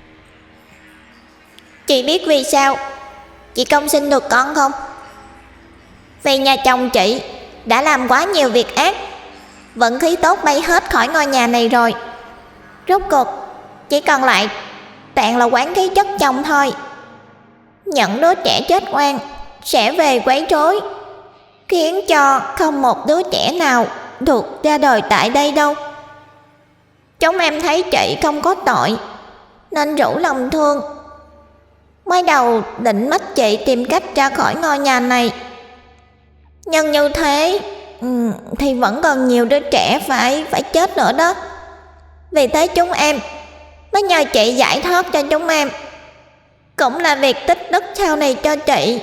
Chị biết vì sao chị không sinh được con không? Vì nhà chồng chị đã làm quá nhiều việc ác, vận khí tốt bay hết khỏi ngôi nhà này rồi. Rốt cuộc chỉ còn lại toàn là oán khí chất chồng thôi. Những đứa trẻ chết oan sẽ về quấy rối, khiến cho không một đứa trẻ nào được ra đời tại đây đâu. Chúng em thấy chị không có tội nên rủ lòng thương. Mới đầu định mách chị tìm cách ra khỏi ngôi nhà này, nhưng như thế ừ, thì vẫn còn nhiều đứa trẻ phải phải chết nữa đó. Vì thế chúng em mới nhờ chị giải thoát cho chúng em, cũng là việc tích đức sau này cho chị.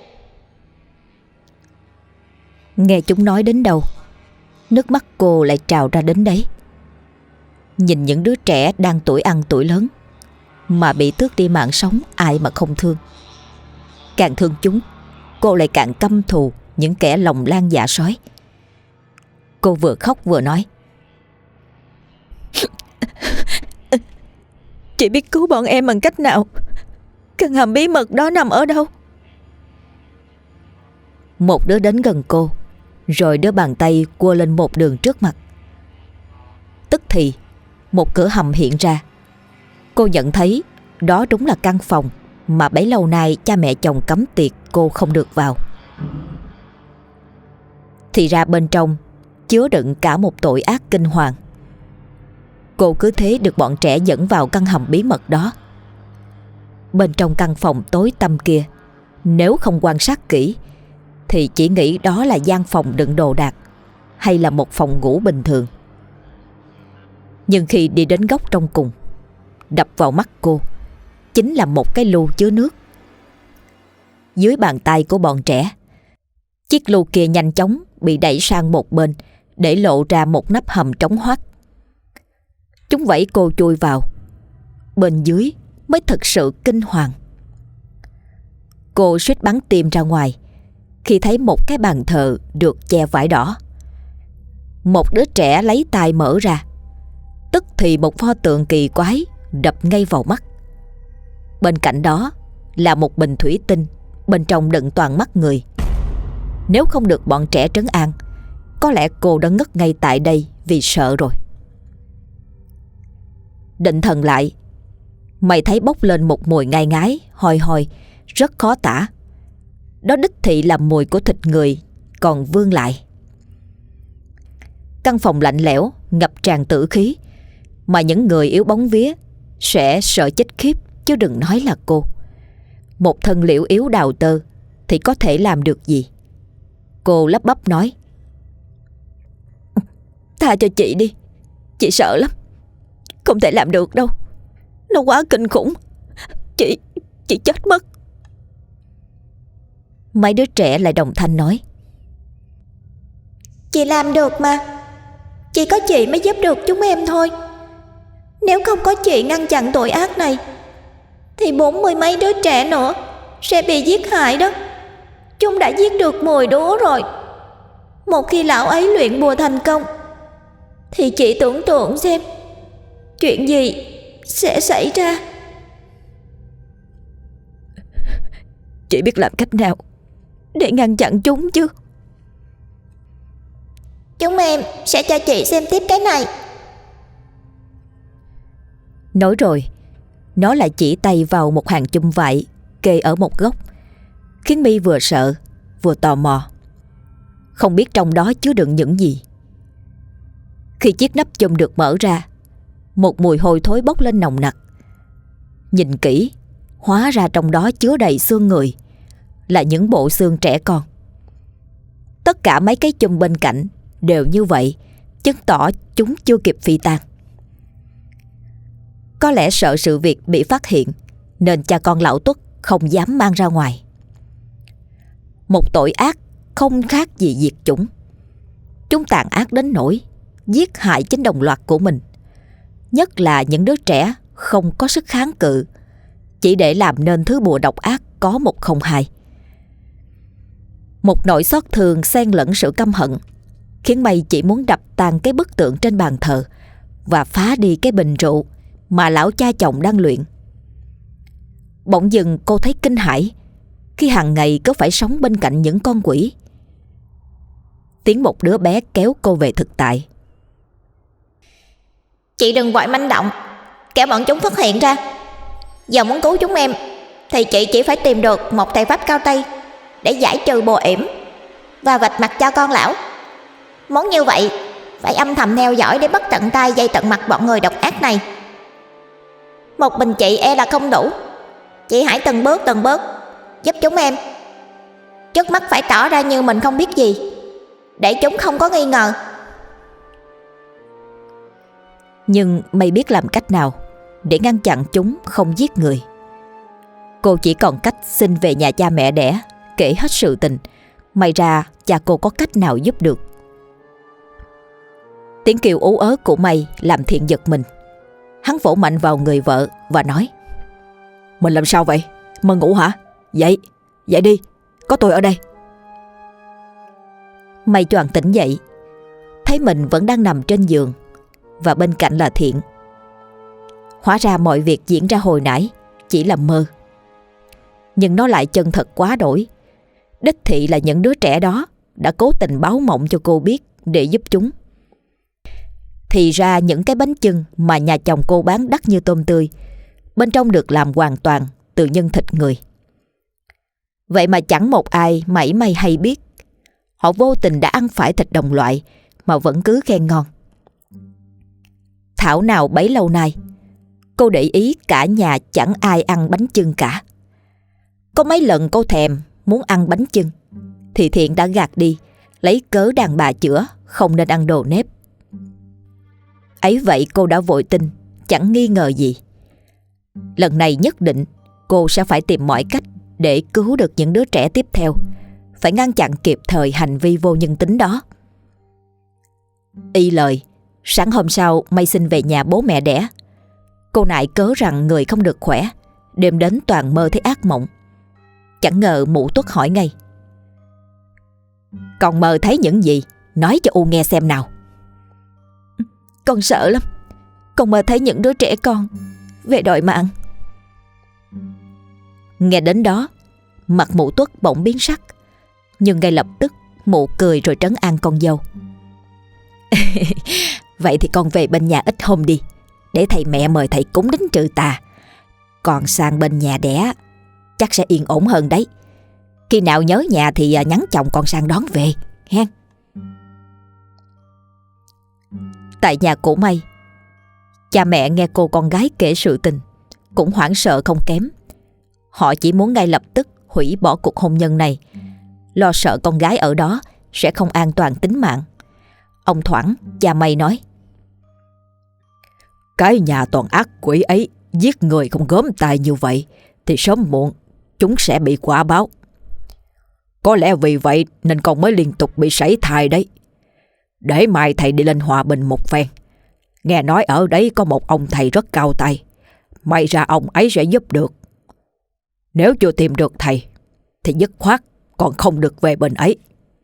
Nghe chúng nói đến đâu, nước mắt cô lại trào ra đến đấy. Nhìn những đứa trẻ đang tuổi ăn tuổi lớn mà bị tước đi mạng sống, ai mà không thương. Càng thương chúng, cô lại càng căm thù những kẻ lòng lan dạ sói. Cô vừa khóc vừa nói: Chị biết cứu bọn em bằng cách nào? Căn hầm bí mật đó nằm ở đâu? Một đứa đến gần cô, rồi đưa bàn tay quơ lên một đường trước mặt. Tức thì một cửa hầm hiện ra. Cô nhận thấy đó đúng là căn phòng mà bấy lâu nay cha mẹ chồng cấm tiệt cô không được vào. Thì ra bên trong chứa đựng cả một tội ác kinh hoàng. Cô cứ thế được bọn trẻ dẫn vào căn hầm bí mật đó. Bên trong căn phòng tối tăm kia, nếu không quan sát kỹ thì chỉ nghĩ đó là gian phòng đựng đồ đạc hay là một phòng ngủ bình thường. Nhưng khi đi đến góc trong cùng, đập vào mắt cô chính là một cái lu chứa nước. Dưới bàn tay của bọn trẻ, chiếc lu kia nhanh chóng bị đẩy sang một bên để lộ ra một nắp hầm trống hoắt. Chúng vẫy cô chui vào. Bên dưới mới thực sự kinh hoàng. Cô suýt bắn tim ra ngoài khi thấy một cái bàn thờ được che vải đỏ. Một đứa trẻ lấy tay mở ra. Tức thì một pho tượng kỳ quái đập ngay vào mắt. Bên cạnh đó là một bình thủy tinh, bên trong đựng toàn mắt người. Nếu không được bọn trẻ trấn an, có lẽ cô đã ngất ngay tại đây vì sợ rồi. Định thần lại, mày thấy bốc lên một mùi ngai ngái, hôi hôi, rất khó tả. Đó đích thị là mùi của thịt người còn vương lại. Căn phòng lạnh lẽo, ngập tràn tử khí, mà những người yếu bóng vía sẽ sợ chết khiếp, chứ đừng nói là cô. Một thân liễu yếu đào tơ thì có thể làm được gì? Cô lắp bắp nói: "Tha cho chị đi, chị sợ lắm, không thể làm được đâu. Nó quá kinh khủng, Chị, chị chết mất." Mấy đứa trẻ lại đồng thanh nói: "Chị làm được mà. Chỉ có chị mới giúp được chúng em thôi. Nếu không có chị ngăn chặn tội ác này thì bốn mươi mấy đứa trẻ nữa sẽ bị giết hại đó. Chúng đã giết được mười đứa rồi. Một khi lão ấy luyện bùa thành công thì chị tưởng tượng xem chuyện gì sẽ xảy ra." "Chị biết làm cách nào để ngăn chặn chúng chứ?" "Chúng em sẽ cho chị xem tiếp cái này." Nói rồi, nó lại chỉ tay vào một hàng chum vải kê ở một góc, khiến My vừa sợ vừa tò mò, không biết trong đó chứa đựng những gì. Khi chiếc nắp chum được mở ra, một mùi hôi thối bốc lên nồng nặc. Nhìn kỹ, hóa ra trong đó chứa đầy xương người, là những bộ xương trẻ con. Tất cả mấy cái chum bên cạnh đều như vậy, chứng tỏ chúng chưa kịp phi tang. Có lẽ sợ sự việc bị phát hiện nên cha con lão Tuất không dám mang ra ngoài. Một tội ác không khác gì diệt chủng. Chúng tàn ác đến nỗi giết hại chính đồng loạt của mình, nhất là những đứa trẻ không có sức kháng cự, chỉ để làm nên thứ bùa độc ác có một không hai. Một nỗi xót thương xen lẫn sự căm hận khiến Mây chỉ muốn đập tan cái bức tượng trên bàn thờ và phá đi cái bình rượu mà lão cha chồng đang luyện. Bỗng dưng cô thấy kinh hãi khi hàng ngày cứ phải sống bên cạnh những con quỷ. Tiếng một đứa bé kéo cô về thực tại. "Chị đừng vội manh động, kẻo bọn chúng phát hiện ra. Giờ muốn cứu chúng em thì chị chỉ phải tìm được một thầy pháp cao tay để giải trừ bùa yểm và vạch mặt cho con lão. Muốn như vậy phải âm thầm theo dõi để bắt tận tay dây tận mặt bọn người độc ác này. Một mình chị e là không đủ. Chị hãy từng bước từng bước giúp chúng em. Trước mắt phải tỏ ra như mình không biết gì, để chúng không có nghi ngờ." Nhưng Mây biết làm cách nào để ngăn chặn chúng không giết người. Cô chỉ còn cách xin về nhà cha mẹ đẻ, kể hết sự tình. May ra cha cô có cách nào giúp được. Tiếng kêu ú ớ của Mây làm Thiện giật mình. Hắn vỗ mạnh vào người vợ và nói: "Mình làm sao vậy? Mơ ngủ hả? Dậy, dậy đi, có tôi ở đây." Mây choàng tỉnh dậy, thấy mình vẫn đang nằm trên giường và bên cạnh là Thiện. Hóa ra mọi việc diễn ra hồi nãy chỉ là mơ. Nhưng nó lại chân thật quá đổi. Đích thị là những đứa trẻ đó đã cố tình báo mộng cho cô biết để giúp chúng. Thì ra những cái bánh chưng mà nhà chồng cô bán đắt như tôm tươi, bên trong được làm hoàn toàn từ nhân thịt người. Vậy mà chẳng một ai mảy may hay biết. Họ vô tình đã ăn phải thịt đồng loại mà vẫn cứ khen ngon. Thảo nào bấy lâu nay cô để ý cả nhà chẳng ai ăn bánh chưng cả. Có mấy lần cô thèm muốn ăn bánh chưng thì Thiện đã gạt đi, lấy cớ đàn bà chữa không nên ăn đồ nếp. Ấy vậy cô đã vội tin, chẳng nghi ngờ gì. Lần này nhất định cô sẽ phải tìm mọi cách để cứu được những đứa trẻ tiếp theo, phải ngăn chặn kịp thời hành vi vô nhân tính đó. Y lời, sáng hôm sau May xin về nhà bố mẹ đẻ. Cô nại cớ rằng người không được khỏe, đêm đến toàn mơ thấy ác mộng. Chẳng ngờ mụ Tuất hỏi ngay: "Con mơ thấy những gì? Nói cho U nghe xem nào." "Con sợ lắm. Con mơ thấy những đứa trẻ con về đòi mạng." Nghe đến đó, mặt mụ Tuất bỗng biến sắc, nhưng ngay lập tức mụ cười rồi trấn an con dâu. "Vậy thì con về bên nhà ít hôm đi, để thầy mẹ mời thầy cúng đến trừ tà. Còn sang bên nhà đẻ chắc sẽ yên ổn hơn đấy. Khi nào nhớ nhà thì nhắn chồng con sang đón về hen." Tại nhà của May, cha mẹ nghe cô con gái kể sự tình cũng hoảng sợ không kém. Họ chỉ muốn ngay lập tức hủy bỏ cuộc hôn nhân này, lo sợ con gái ở đó sẽ không an toàn tính mạng. Ông Thoảng, cha May nói: "Cái nhà toàn ác quỷ ấy giết người không gớm tay như vậy thì sớm muộn chúng sẽ bị quả báo. Có lẽ vì vậy nên con mới liên tục bị sảy thai đấy. Để mai thầy đi lên Hòa Bình một phen. Nghe nói ở đấy có một ông thầy rất cao tay, may ra ông ấy sẽ giúp được. Nếu chưa tìm được thầy thì dứt khoát còn không được về bên ấy."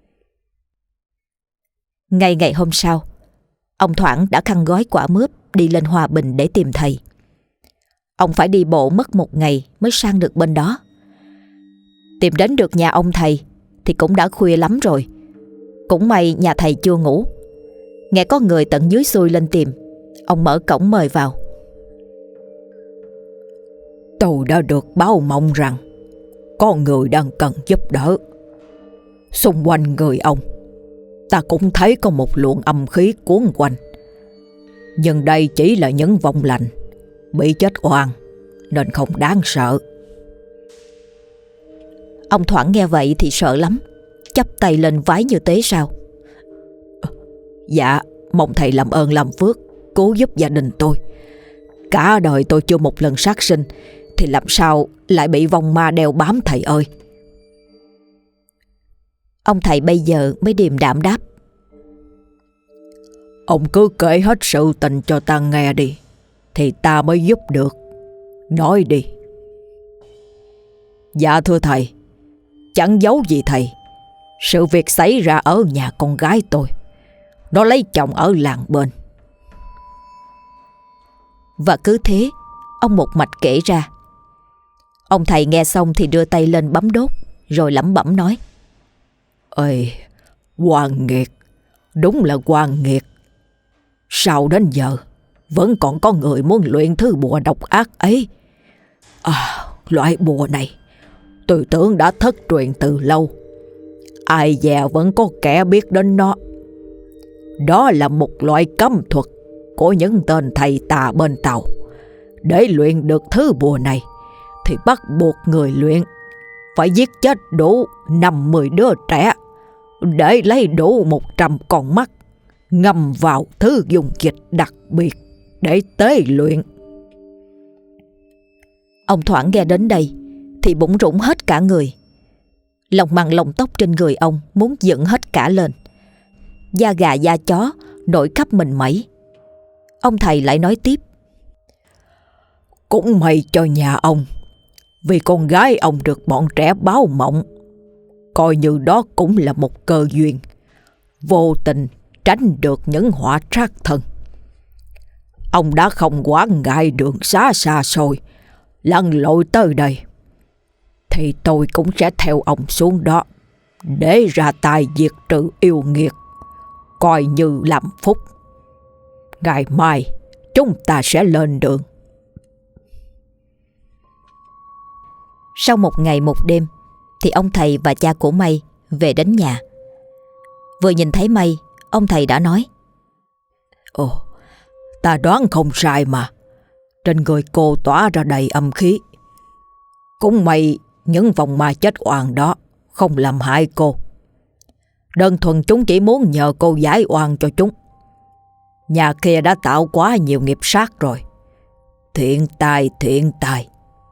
Ngay ngày hôm sau, ông Thoảng đã khăn gói quả mướp đi lên Hòa Bình để tìm thầy. Ông phải đi bộ mất một ngày mới sang được bên đó. Tìm đến được nhà ông thầy thì cũng đã khuya lắm rồi. Cũng may nhà thầy chưa ngủ. Nghe có người tận dưới xuôi lên tìm, ông mở cổng mời vào. "Tôi đã được báo mộng rằng có người đang cần giúp đỡ. Xung quanh người ông, ta cũng thấy có một luồng âm khí cuốn quanh. Nhưng đây chỉ là những vong lành bị chết oan nên không đáng sợ." Ông Thoảng nghe vậy thì sợ lắm, chắp tay lên vái như tế sao. "Dạ, mong thầy làm ơn làm phước cứu giúp gia đình tôi. Cả đời tôi chưa một lần sát sinh thì làm sao lại bị vong ma đeo bám thầy ơi." Ông thầy bây giờ mới điềm đạm đáp: "Ông cứ kể hết sự tình cho ta nghe đi, thì ta mới giúp được. Nói đi." "Dạ thưa thầy, chẳng giấu gì thầy. Sự việc xảy ra ở nhà con gái tôi. Nó lấy chồng ở làng bên." Và cứ thế, ông một mạch kể ra. Ông thầy nghe xong thì đưa tay lên bấm đốt, rồi lẩm bẩm nói: "Ơi, oan nghiệt, đúng là oan nghiệt. Sao đến giờ vẫn còn có người muốn luyện thứ bùa độc ác ấy? À, loại bùa này tôi tưởng đã thất truyền từ lâu. Ai dè vẫn có kẻ biết đến nó. Đó là một loại cấm thuật của những tên thầy tà bên Tàu. Để luyện được thứ bùa này thì bắt buộc người luyện phải giết chết đủ năm mươi đứa trẻ, để lấy đủ một trăm con mắt, ngâm vào thứ dùng dịch đặc biệt để tế luyện." Ông Thoảng nghe đến đây thì bủn rủn hết cả người. Lòng mằn lông tóc trên người ông muốn dựng hết cả lên. Da gà da chó nổi khắp mình mẩy. Ông thầy lại nói tiếp: "Cũng may cho nhà ông, vì con gái ông được bọn trẻ báo mộng. Coi như đó cũng là một cơ duyên, vô tình tránh được những họa sát thân. Ông đã không quản ngại đường xá xa xôi lặn lội tới đây. thì tôi cũng sẽ theo ông xuống đó, để ra tay diệt trừ yêu nghiệt, coi như làm phúc. Ngày mai chúng ta sẽ lên đường. Sau một ngày một đêm thì ông thầy và cha của Mây về đến nhà. Vừa nhìn thấy Mây, ông thầy đã nói: Ồ, ta đoán không sai mà. Trên người cô tỏa ra đầy âm khí. Cũng may những vòng ma chết oan đó không làm hại cô. Đơn thuần chúng chỉ muốn nhờ cô giải oan cho chúng. Nhà kia đã tạo quá nhiều nghiệp sát rồi. Thiện tài, thiện tài.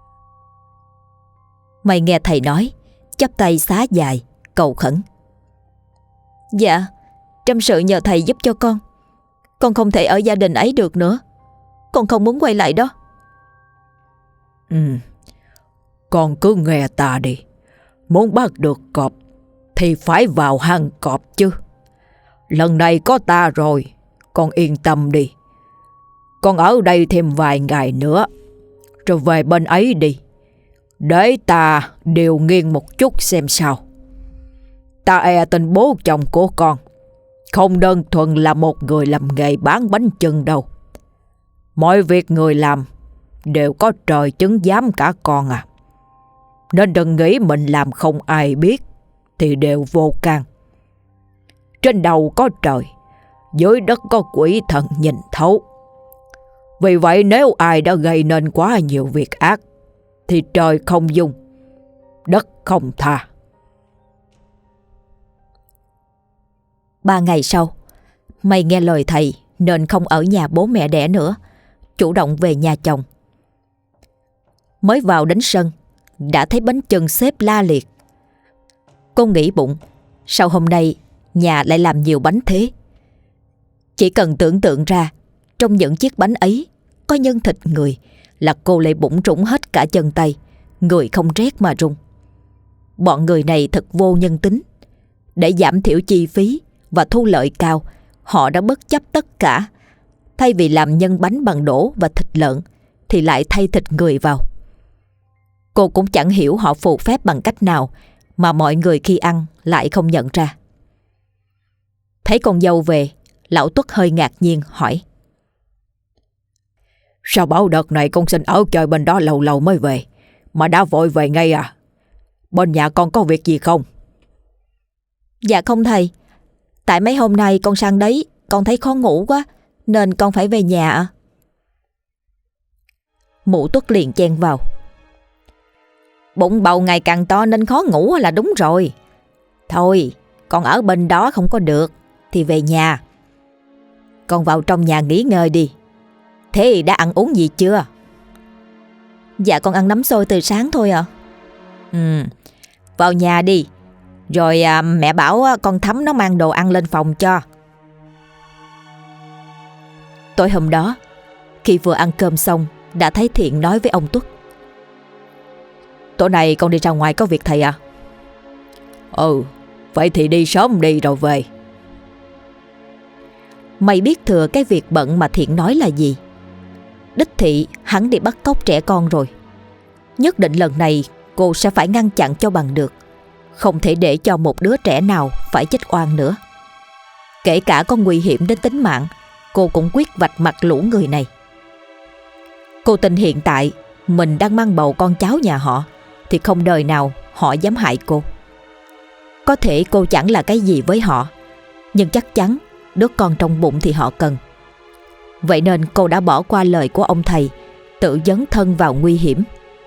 Mây nghe thầy nói, chắp tay xá dài, cầu khẩn: Dạ, trăm sự nhờ thầy giúp cho con. Con không thể ở gia đình ấy được nữa. Con không muốn quay lại đó. Ừ, con cứ nghe ta đi. Muốn bắt được cọp thì phải vào hang cọp chứ. Lần này có ta rồi, con yên tâm đi. Con ở đây thêm vài ngày nữa, rồi về bên ấy đi, để ta điều nghiên một chút xem sao. Ta e tên bố chồng của con không đơn thuần là một người làm nghề bán bánh chưng đâu. Mọi việc người làm đều có trời chứng giám cả con à. Nên đừng nghĩ mình làm không ai biết thì đều vô can. Trên đầu có trời, dưới đất có quỷ thần nhìn thấu. Vì vậy nếu ai đã gây nên quá nhiều việc ác thì trời không dung, đất không tha. Ba ngày sau, Mây nghe lời thầy nên không ở nhà bố mẹ đẻ nữa, chủ động về nhà chồng. Mới vào đến sân đã thấy bánh chưng xếp la liệt. Cô nghĩ bụng, sao hôm nay nhà lại làm nhiều bánh thế? Chỉ cần tưởng tượng ra trong những chiếc bánh ấy có nhân thịt người là cô lại bủng rủng hết cả chân tay, người không rét mà run. Bọn người này thật vô nhân tính. Để giảm thiểu chi phí và thu lợi cao, họ đã bất chấp tất cả. Thay vì làm nhân bánh bằng đỗ và thịt lợn thì lại thay thịt người vào. Cô cũng chẳng hiểu họ phù phép bằng cách nào mà mọi người khi ăn lại không nhận ra. Thấy con dâu về, lão Tuất hơi ngạc nhiên hỏi: Sao bảo đợt này con xin ở chơi bên đó lâu lâu mới về, mà đã vội về ngay à? Bên nhà con có việc gì không? Dạ không thầy. Tại mấy hôm nay con sang đấy, con thấy khó ngủ quá nên con phải về nhà ạ. Mụ Tuất liền chen vào: Bụng bầu ngày càng to nên khó ngủ là đúng rồi. Thôi, con ở bên đó không có được thì về nhà. Con vào trong nhà nghỉ ngơi đi. Thế đã ăn uống gì chưa? Dạ con ăn nấm xôi từ sáng thôi ạ. À. Ừ, vào nhà đi. Rồi à, mẹ bảo con Thắm nó mang đồ ăn lên phòng cho. Tối hôm đó, khi vừa ăn cơm xong, đã thấy Thiện nói với ông Tuất: Tối nay con đi ra ngoài có việc thầy à? Ừ, vậy thì đi sớm đi rồi về. Mày biết thừa cái việc bận mà Thiện nói là gì. Đích thị hắn đi bắt cóc trẻ con rồi. Nhất định lần này cô sẽ phải ngăn chặn cho bằng được. Không thể để cho một đứa trẻ nào phải chết oan nữa. Kể cả có nguy hiểm đến tính mạng, cô cũng quyết vạch mặt lũ người này. Cô tin hiện tại mình đang mang bầu con cháu nhà họ thì không đời nào họ dám hại cô. Có thể cô chẳng là cái gì với họ, nhưng chắc chắn đứa con trong bụng thì họ cần. Vậy nên cô đã bỏ qua lời của ông thầy, tự dấn thân vào nguy hiểm.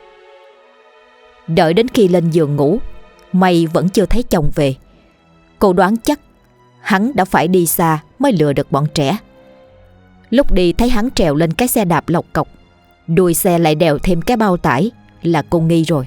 Đợi đến khi lên giường ngủ, Mây vẫn chưa thấy chồng về. Cô đoán chắc hắn đã phải đi xa mới lừa được bọn trẻ. Lúc đi thấy hắn trèo lên cái xe đạp lộc cọc, đuôi xe lại đèo thêm cái bao tải, là cô nghi rồi.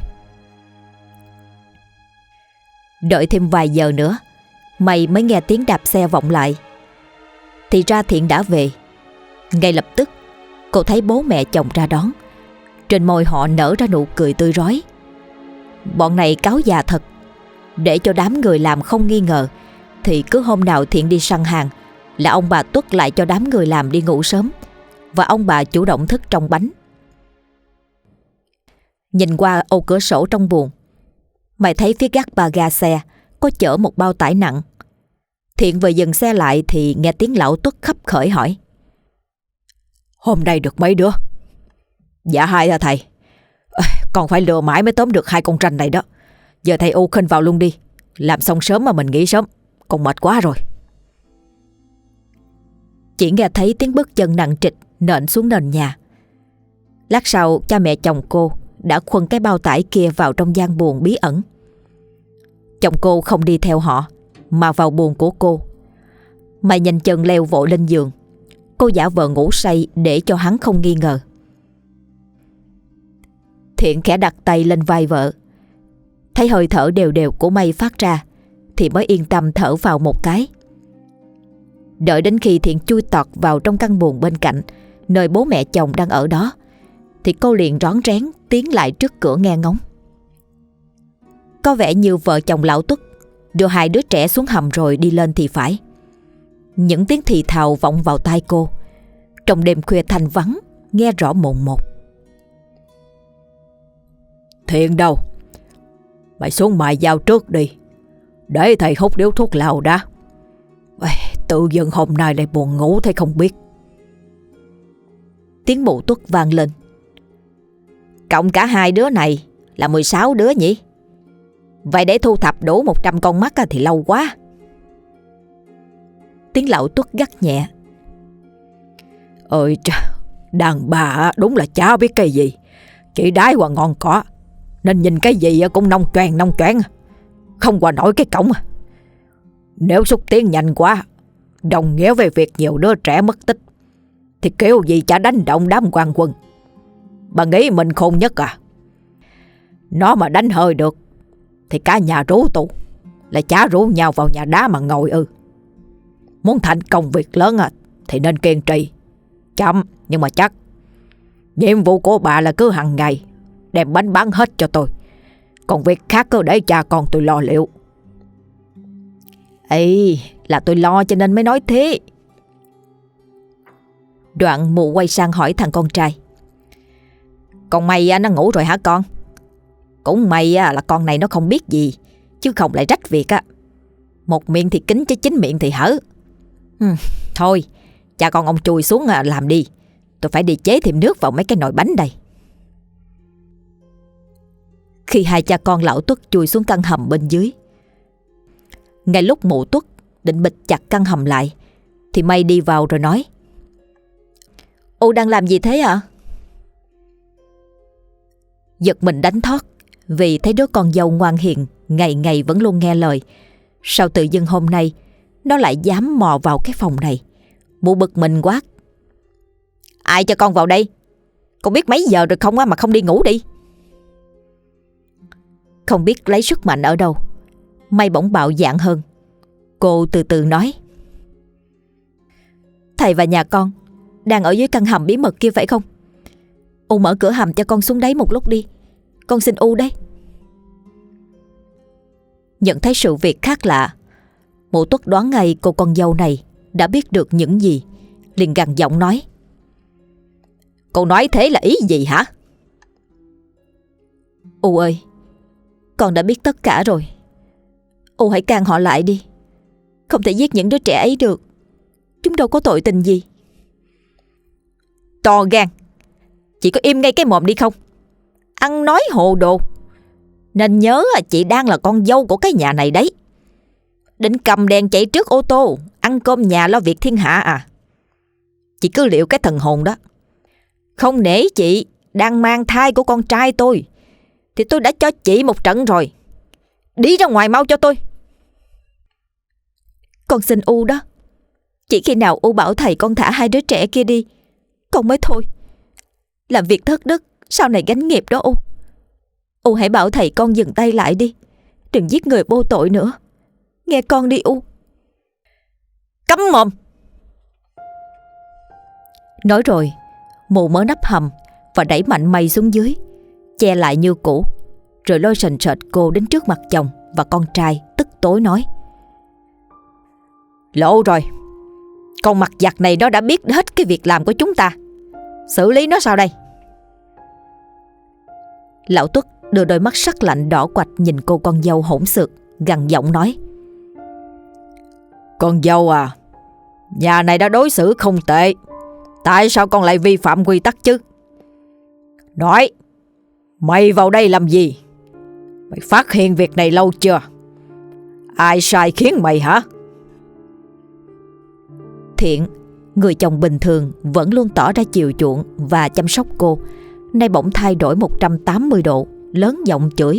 Đợi thêm vài giờ nữa, Mây mới nghe tiếng đạp xe vọng lại. Thì ra Thiện đã về. Ngay lập tức cô thấy bố mẹ chồng ra đón. Trên môi họ nở ra nụ cười tươi rói. Bọn này cáo già thật. Để cho đám người làm không nghi ngờ thì cứ hôm nào Thiện đi săn hàng là ông bà Tuất lại cho đám người làm đi ngủ sớm, và ông bà chủ động thức trong bánh. Nhìn qua ô cửa sổ trong buồng, Mày thấy phía gác ba ga xe có chở một bao tải nặng. Thiện vừa dừng xe lại thì nghe tiếng lão Tuất khấp khởi hỏi: Hôm nay được mấy đứa? Dạ hai à thầy. À, còn phải lừa mãi mới tóm được hai con ranh này đó. Giờ thầy U khinh vào luôn đi. Làm xong sớm mà mình nghỉ sớm. Còn mệt quá rồi. Chỉ nghe thấy tiếng bước chân nặng trịch nện xuống nền nhà. Lát sau cha mẹ chồng cô đã khuân cái bao tải kia vào trong gian buồng bí ẩn. Chồng cô không đi theo họ mà vào buồng của cô. Mày nhanh chân leo vội lên giường. Cô giả vờ ngủ say để cho hắn không nghi ngờ. Thiện khẽ đặt tay lên vai vợ. Thấy hơi thở đều đều của May phát ra thì mới yên tâm thở vào một cái. Đợi đến khi Thiện chui tọt vào trong căn buồng bên cạnh, nơi bố mẹ chồng đang ở đó, thì cô liền rón rén tiến lại trước cửa nghe ngóng. Có vẻ như vợ chồng lão Tuất đưa hai đứa trẻ xuống hầm rồi đi lên thì phải. Những tiếng thì thào vọng vào tai cô. Trong đêm khuya thanh vắng, nghe rõ mồn một. Thiện đâu? Mày xuống mài dao trước đi, để thầy hút điếu thuốc lào đã. Ê, tự dưng hôm nay lại buồn ngủ thấy không biết. Tiếng mụ Tuất vang lên. Cộng cả hai đứa này là mười sáu đứa nhỉ? Vậy để thu thập đủ một trăm con mắt thì lâu quá. Tiếng lão Tuất gắt nhẹ. Ôi trời, đàn bà đúng là chả biết cái gì. Chỉ đái qua ngon cỏ, nên nhìn cái gì cũng nông choàng nông choáng, không qua nổi cái cổng. Nếu xúc tiến nhanh quá, đồng nghĩa về việc nhiều đứa trẻ mất tích, thì kiểu gì chả đánh động đám quan quân. Bà nghĩ mình khôn nhất à? Nó mà đánh hơi được thì cả nhà rú tụ, là chả rú nhau vào nhà đá mà ngồi ư? Muốn thành công việc lớn à, thì nên kiên trì, chậm nhưng mà chắc. Nhiệm vụ của bà là cứ hàng ngày đem bánh bán hết cho tôi, còn việc khác cứ để cha con tôi lo liệu. Ê, là tôi lo cho nên mới nói thế. Đoạn mụ quay sang hỏi thằng con trai: Con May nó ngủ rồi hả con? Cũng may là con này nó không biết gì, chứ không lại rách việc á. Một miệng thì kín chứ chín miệng thì hở. ừ, Thôi cha con ông chui xuống làm đi. Tôi phải đi chế thêm nước vào mấy cái nồi bánh đây. Khi hai cha con lão Tuất chui xuống căn hầm bên dưới, ngay lúc mụ Tuất định bịch chặt căn hầm lại, thì May đi vào rồi nói: U đang làm gì thế ạ? Giật mình đánh thót vì thấy đứa con dâu ngoan hiền ngày ngày vẫn luôn nghe lời, sao tự dưng hôm nay nó lại dám mò vào cái phòng này. Mụ bực mình quát: Ai cho con vào đây? Con biết mấy giờ rồi không á mà không đi ngủ đi. Không biết lấy sức mạnh ở đâu, May bỗng bạo dạn hơn. Cô từ từ nói: Thầy và nhà con đang ở dưới căn hầm bí mật kia phải không? U mở cửa hầm cho con xuống đấy một lúc đi. Con xin U đấy. Nhận thấy sự việc khác lạ, mụ Tuất đoán ngay cô con dâu này đã biết được những gì, liền gằn giọng nói: Cô nói thế là ý gì hả? U ơi, con đã biết tất cả rồi. U hãy can họ lại đi. Không thể giết những đứa trẻ ấy được. Chúng đâu có tội tình gì. To gan. Chị có im ngay cái mồm đi không? Ăn nói hồ đồ. Nên nhớ chị đang là con dâu của cái nhà này đấy. Định cầm đèn chạy trước ô tô, ăn cơm nhà lo việc thiên hạ à? Chị cứ liệu cái thần hồn đó. Không nể chị đang mang thai của con trai tôi thì tôi đã cho chị một trận rồi. Đi ra ngoài mau cho tôi. Con xin U đó. Chỉ khi nào U bảo thầy con thả hai đứa trẻ kia đi, con mới thôi. Làm việc thất đức, sau này gánh nghiệp đó U. U hãy bảo thầy con dừng tay lại đi. Đừng giết người vô tội nữa. Nghe con đi U. Cấm mồm. Nói rồi, mụ mở nắp hầm và đẩy mạnh May xuống dưới, che lại như cũ, rồi lôi sành sệt cô đến trước mặt chồng và con trai, tức tối nói: Lộ rồi. Con mặt giặc này nó đã biết hết cái việc làm của chúng ta. Xử lý nó sao đây? Lão Tuất đưa đôi mắt sắc lạnh đỏ quạch nhìn cô con dâu hỗn xược, gằn giọng nói: Con dâu à, nhà này đã đối xử không tệ, tại sao con lại vi phạm quy tắc chứ? Nói, mày vào đây làm gì? Mày phát hiện việc này lâu chưa? Ai sai khiến mày hả? Thiện, người chồng bình thường vẫn luôn tỏ ra chiều chuộng và chăm sóc cô, nay bỗng thay đổi một trăm tám mươi độ, lớn giọng chửi: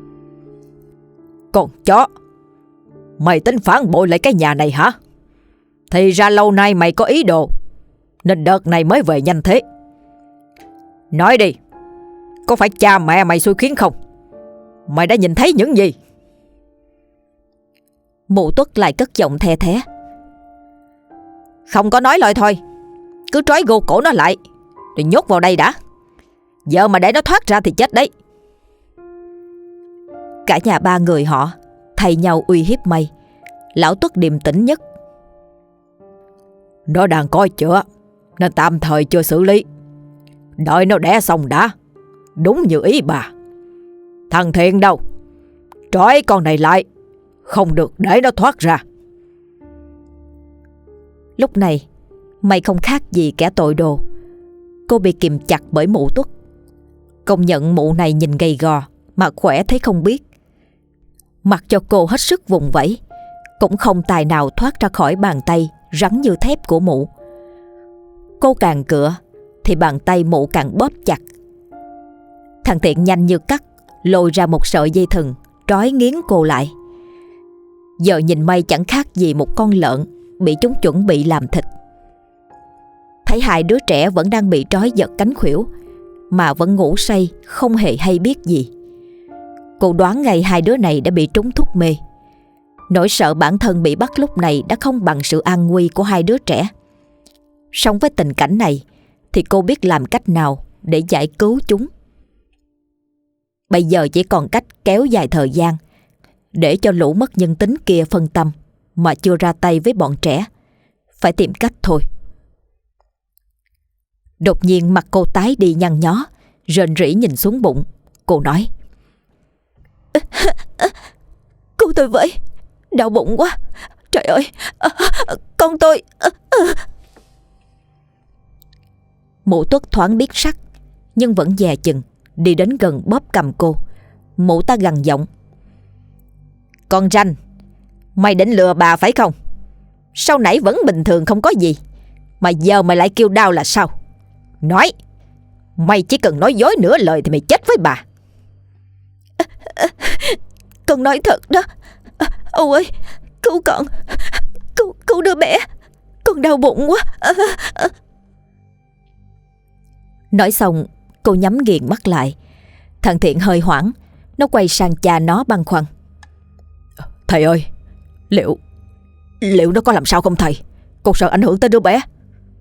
Con chó, mày tính phản bội lại cái nhà này hả? Thì ra lâu nay mày có ý đồ, nên đợt này mới về nhanh thế. Nói đi, có phải cha mẹ mày xui khiến không? Mày đã nhìn thấy những gì? Mụ Tuất lại cất giọng the thé: Không có nói lời thôi, cứ trói gô cổ nó lại rồi nhốt vào đây đã. Giờ mà để nó thoát ra thì chết đấy. Cả nhà ba người họ thay nhau uy hiếp May. Lão Tuất điềm tĩnh nhất: Nó đang có chữa nên tạm thời chưa xử lý, đợi nó đẻ xong đã. Đúng như ý bà. Thằng Thiện đâu? Trói con này lại, không được để nó thoát ra. Lúc này May không khác gì kẻ tội đồ. Cô bị kìm chặt bởi mụ Tuất. Công nhận mụ này nhìn gầy gò mà khỏe thấy không biết. Mặc cho cô hết sức vùng vẫy, cũng không tài nào thoát ra khỏi bàn tay rắn như thép của mụ. Cô càng cựa thì bàn tay mụ càng bóp chặt. Thằng Thiện nhanh như cắt lôi ra một sợi dây thừng trói nghiến cô lại. Giờ nhìn May chẳng khác gì một con lợn bị chúng chuẩn bị làm thịt. Thấy hai đứa trẻ vẫn đang bị trói giật cánh khuỷu mà vẫn ngủ say, không hề hay biết gì. Cô đoán ngay hai đứa này đã bị trúng thuốc mê. Nỗi sợ bản thân bị bắt lúc này đã không bằng sự an nguy của hai đứa trẻ. Song với tình cảnh này thì cô biết làm cách nào để giải cứu chúng. Bây giờ chỉ còn cách kéo dài thời gian để cho lũ mất nhân tính kia phân tâm mà chưa ra tay với bọn trẻ. Phải tìm cách thôi. Đột nhiên mặt cô tái đi nhăn nhó, rền rỉ nhìn xuống bụng. Cô nói: Cứu tôi với, đau bụng quá. Trời ơi, con tôi. Mụ Tuất thoáng biết sắc nhưng vẫn dè chừng đi đến gần bóp cầm cô. Mụ ta gằn giọng: Con ranh, mày định lừa bà phải không? Sau nãy vẫn bình thường không có gì, mà giờ mày lại kêu đau là sao? Nói, mày chỉ cần nói dối nửa lời thì mày chết với bà. Con nói thật đó. Âu ơi, cứu con, cứu, cứu đứa bé, con đau bụng quá. Nói xong cô nhắm nghiền mắt lại. Thằng Thiện hơi hoảng, nó quay sang cha nó băn khoăn: Thầy ơi, liệu Liệu nó có làm sao không thầy? Con sợ ảnh hưởng tới đứa bé.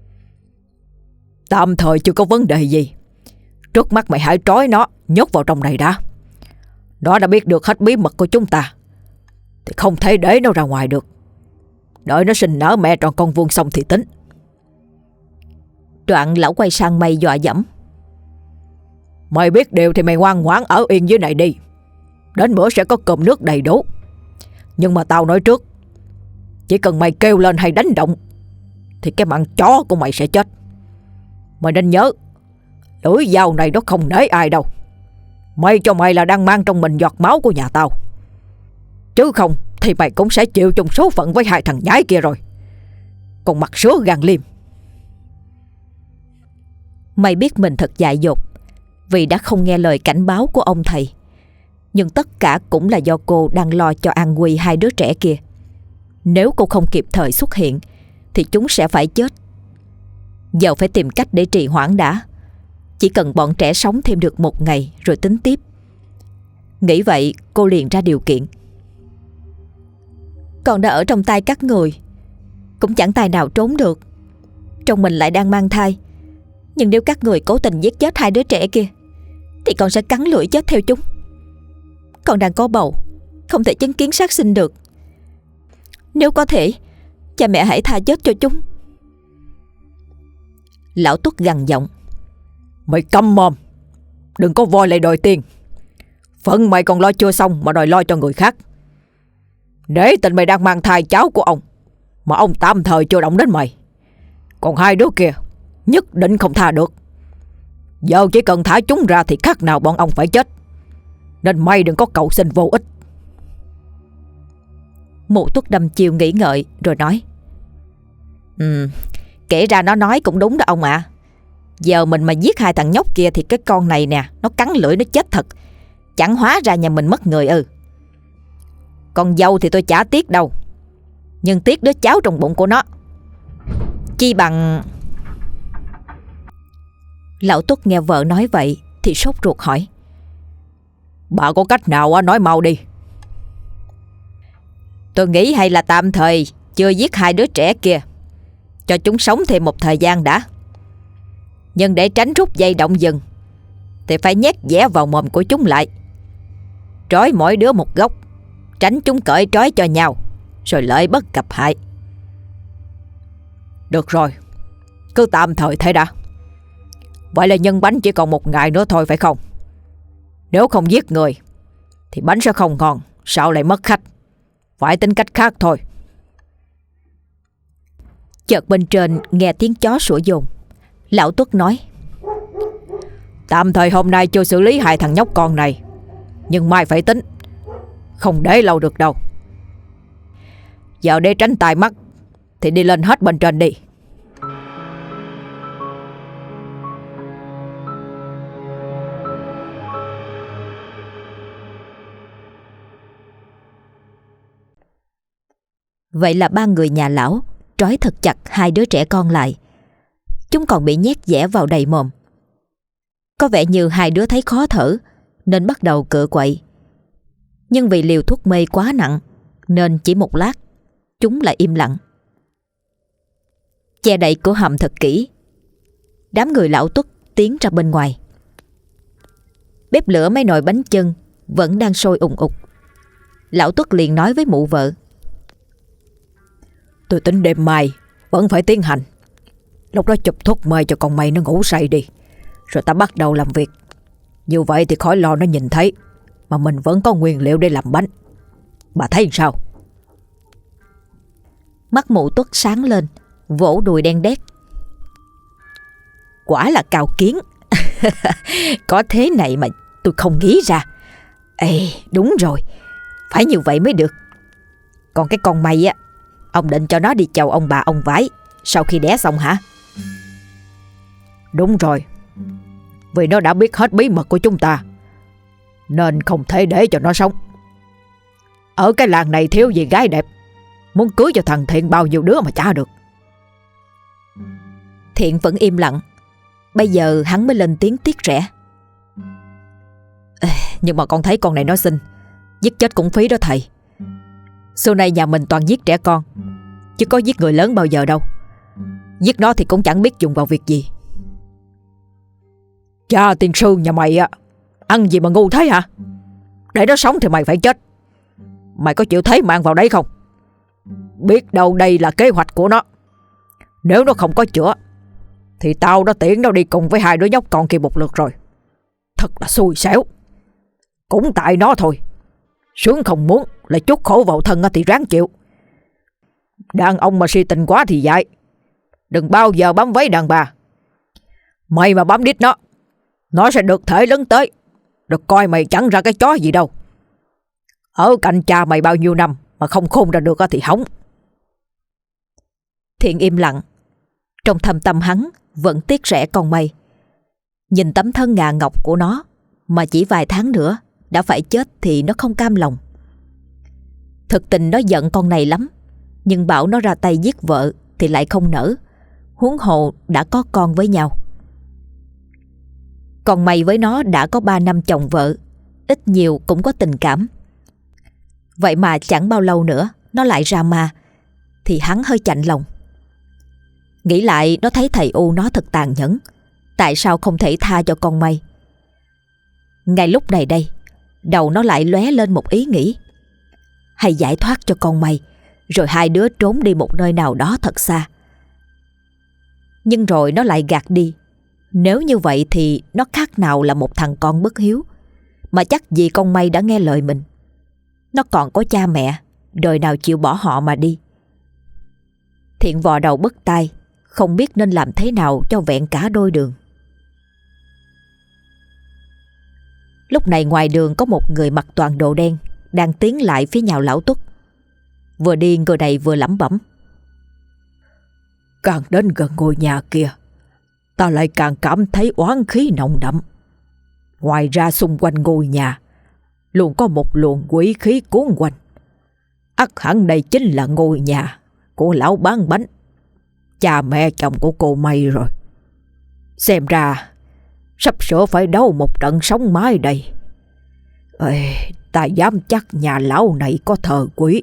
Tạm thời chưa có vấn đề gì. Trước mắt mày hãy trói nó, nhốt vào trong này đã. Nó đã biết được hết bí mật của chúng ta thì không thể để nó ra ngoài được. Đợi nó sinh nở mẹ tròn con vuông xong thì tính. Đoạn lão quay sang May dọa dẫm: Mày biết điều thì mày ngoan ngoãn ở yên dưới này đi. Đến bữa sẽ có cơm nước đầy đủ. Nhưng mà tao nói trước, chỉ cần mày kêu lên hay đánh động thì cái mạng chó của mày sẽ chết. Mày nên nhớ, lưỡi dao này nó không nể ai đâu. Mày cho mày là đang mang trong mình giọt máu của nhà tao, chứ không thì mày cũng sẽ chịu chung số phận với hai thằng nhái kia rồi. Còn mặt sứa gan liêm. May biết mình thật dại dột vì đã không nghe lời cảnh báo của ông thầy. Nhưng tất cả cũng là do cô đang lo cho an nguy hai đứa trẻ kia. Nếu cô không kịp thời xuất hiện thì chúng sẽ phải chết. Giờ phải tìm cách để trì hoãn đã. Chỉ cần bọn trẻ sống thêm được một ngày rồi tính tiếp. Nghĩ vậy cô liền ra điều kiện: Con đã ở trong tay các người, cũng chẳng tài nào trốn được. Trong mình lại đang mang thai. Nhưng nếu các người cố tình giết chết hai đứa trẻ kia thì con sẽ cắn lưỡi chết theo chúng. Con đang có bầu, không thể chứng kiến sát sinh được. Nếu có thể, cha mẹ hãy tha chết cho chúng. Lão Tuất gằn giọng: Mày câm mồm, đừng có voi lại đòi tiền. Phận mày còn lo chưa xong mà đòi lo cho người khác. Để tình mày đang mang thai cháu của ông mà ông tạm thời chưa động đến mày. Còn hai đứa kia nhất định không tha được. Giờ chỉ cần thả chúng ra thì khác nào bọn ông phải chết. Nên mày đừng có cầu xin vô ích. Mụ Tuất đâm chiêu nghĩ ngợi rồi nói: Ừ, kể ra nó nói cũng đúng đó ông ạ. À. Giờ mình mà giết hai thằng nhóc kia thì cái con này nè, nó cắn lưỡi nó chết thật. Chẳng hóa ra nhà mình mất người ư. Con dâu thì tôi chả tiếc đâu, nhưng tiếc đứa cháu trong bụng của nó. Chi bằng... Lão Tuất nghe vợ nói vậy thì sốt ruột hỏi: Bà có cách nào nói mau đi. Tôi nghĩ hay là tạm thời chưa giết hai đứa trẻ kia, cho chúng sống thêm một thời gian đã. Nhưng để tránh rút dây động dừng thì phải nhét dẻ vào mồm của chúng lại, trói mỗi đứa một góc, tránh chúng cởi trói cho nhau, rồi lợi bất cập hại. Được rồi, cứ tạm thời thế đã. Vậy là nhân bánh chỉ còn một ngày nữa thôi phải không? Nếu không giết người thì bánh sẽ không ngon, sao lại mất khách? Phải tính cách khác thôi. Chợt bên trên nghe tiếng chó sủa dồn. Lão Tuất nói: Tạm thời hôm nay chưa xử lý hai thằng nhóc con này, nhưng mai phải tính. Không để lâu được đâu. Giờ để tránh tai mắt thì đi lên hết bên trên đi. Vậy là ba người nhà lão trói thật chặt hai đứa trẻ con lại. Chúng còn bị nhét dẻ vào đầy mồm. Có vẻ như hai đứa thấy khó thở nên bắt đầu cựa quậy. Nhưng vì liều thuốc mê quá nặng nên chỉ một lát chúng lại im lặng. Che đậy cửa hầm thật kỹ, đám người lão Tuất tiến ra bên ngoài. Bếp lửa mấy nồi bánh chưng vẫn đang sôi ùng ục. Lão Tuất liền nói với mụ vợ: Tôi tính đêm mai vẫn phải tiến hành. Lúc đó chụp thuốc mê cho con mày nó ngủ say đi, rồi ta bắt đầu làm việc. Như vậy thì khỏi lo nó nhìn thấy, mà mình vẫn có nguyên liệu để làm bánh. Bà thấy sao? Mắt mụ Tuất sáng lên, vỗ đùi đen đét: Quả là cao kiến. Có thế này mà tôi không nghĩ ra. Ê, đúng rồi, phải như vậy mới được. Còn cái con mày á, ông định cho nó đi chầu ông bà ông vái sau khi đẻ xong hả? Đúng rồi, vì nó đã biết hết bí mật của chúng ta nên không thể để cho nó sống. Ở cái làng này thiếu gì gái đẹp, muốn cưới cho thằng Thiện bao nhiêu đứa mà chả được. Thiện vẫn im lặng. Bây giờ hắn mới lên tiếng tiếc rẻ: Ê, nhưng mà con thấy con này nó xinh, giết chết cũng phí đó thầy. Xưa nay nhà mình toàn giết trẻ con, chứ có giết người lớn bao giờ đâu. Giết nó thì cũng chẳng biết dùng vào việc gì. Cha tiên sư nhà mày á, ăn gì mà ngu thế hả? Để nó sống thì mày phải chết. Mày có chịu thấy mang vào đấy không? Biết đâu đây là kế hoạch của nó. Nếu nó không có chữa thì tao đã tiễn nó đi cùng với hai đứa nhóc con kia một lượt rồi. Thật là xui xẻo. Cũng tại nó thôi. Sướng không muốn, lại chút khổ vào thân thì ráng chịu. Đàn ông mà si tình quá thì dại, đừng bao giờ bám váy đàn bà. Mày mà bám đít nó, nó sẽ được thể lớn tới, được coi mày chẳng ra cái chó gì đâu. Ở cạnh cha mày bao nhiêu năm mà không khôn ra được thì hỏng. Thiện im lặng. Trong thâm tâm hắn vẫn tiếc rẻ con mày. Nhìn tấm thân ngà ngọc của nó mà chỉ vài tháng nữa đã phải chết thì nó không cam lòng. Thực tình nó giận con này lắm, nhưng bảo nó ra tay giết vợ thì lại không nỡ, huống hồ đã có con với nhau. Còn mày với nó đã có ba năm chồng vợ, ít nhiều cũng có tình cảm. Vậy mà chẳng bao lâu nữa nó lại ra ma, thì hắn hơi chạnh lòng. Nghĩ lại nó thấy thầy U nó thật tàn nhẫn, tại sao không thể tha cho con mày. Ngay lúc này đây, đầu nó lại lóe lên một ý nghĩ: hay giải thoát cho con mày, rồi hai đứa trốn đi một nơi nào đó thật xa. Nhưng rồi nó lại gạt đi. Nếu như vậy thì nó khác nào là một thằng con bất hiếu, mà chắc vì con May đã nghe lời mình. Nó còn có cha mẹ, đời nào chịu bỏ họ mà đi. Thiện vò đầu bứt tai, không biết nên làm thế nào cho vẹn cả đôi đường. Lúc này ngoài đường có một người mặc toàn đồ đen đang tiến lại phía nhà lão Tuất. Vừa đi người này vừa lẩm bẩm: Càng đến gần ngôi nhà kia, ta lại càng cảm thấy oán khí nồng đậm. Ngoài ra xung quanh ngôi nhà luôn có một luồng quỷ khí cuốn quanh. Ắt hẳn đây chính là ngôi nhà của lão bán bánh, cha mẹ chồng của cô May rồi. Xem ra sắp sửa phải đấu một trận sống mái đây. Ê, ta dám chắc nhà lão này có thờ quỷ.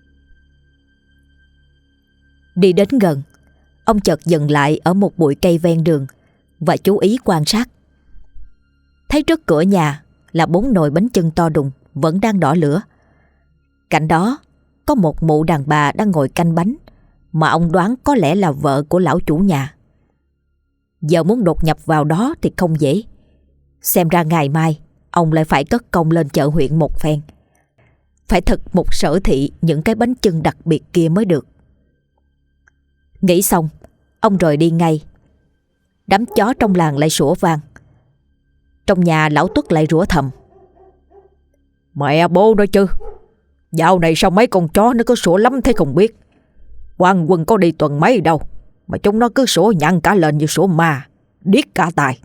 Đi đến gần, ông chợt dừng lại ở một bụi cây ven đường và chú ý quan sát. Thấy trước cửa nhà là bốn nồi bánh chưng to đùng vẫn đang đỏ lửa. Cạnh đó có một mụ đàn bà đang ngồi canh bánh, mà ông đoán có lẽ là vợ của lão chủ nhà. Giờ muốn đột nhập vào đó thì không dễ. Xem ra ngày mai ông lại phải cất công lên chợ huyện một phen, phải thực một sở thị những cái bánh chưng đặc biệt kia mới được. Nghĩ xong, ông rời đi ngay. Đám chó trong làng lại sủa vang. Trong nhà lão Tuất lại rủa thầm: Mẹ bố nói chứ, dạo này sao mấy con chó nó cứ sủa lắm thế không biết. Quan quân có đi tuần mấy đâu mà chúng nó cứ sủa nhăn cả lên như sủa ma, điếc cả tai.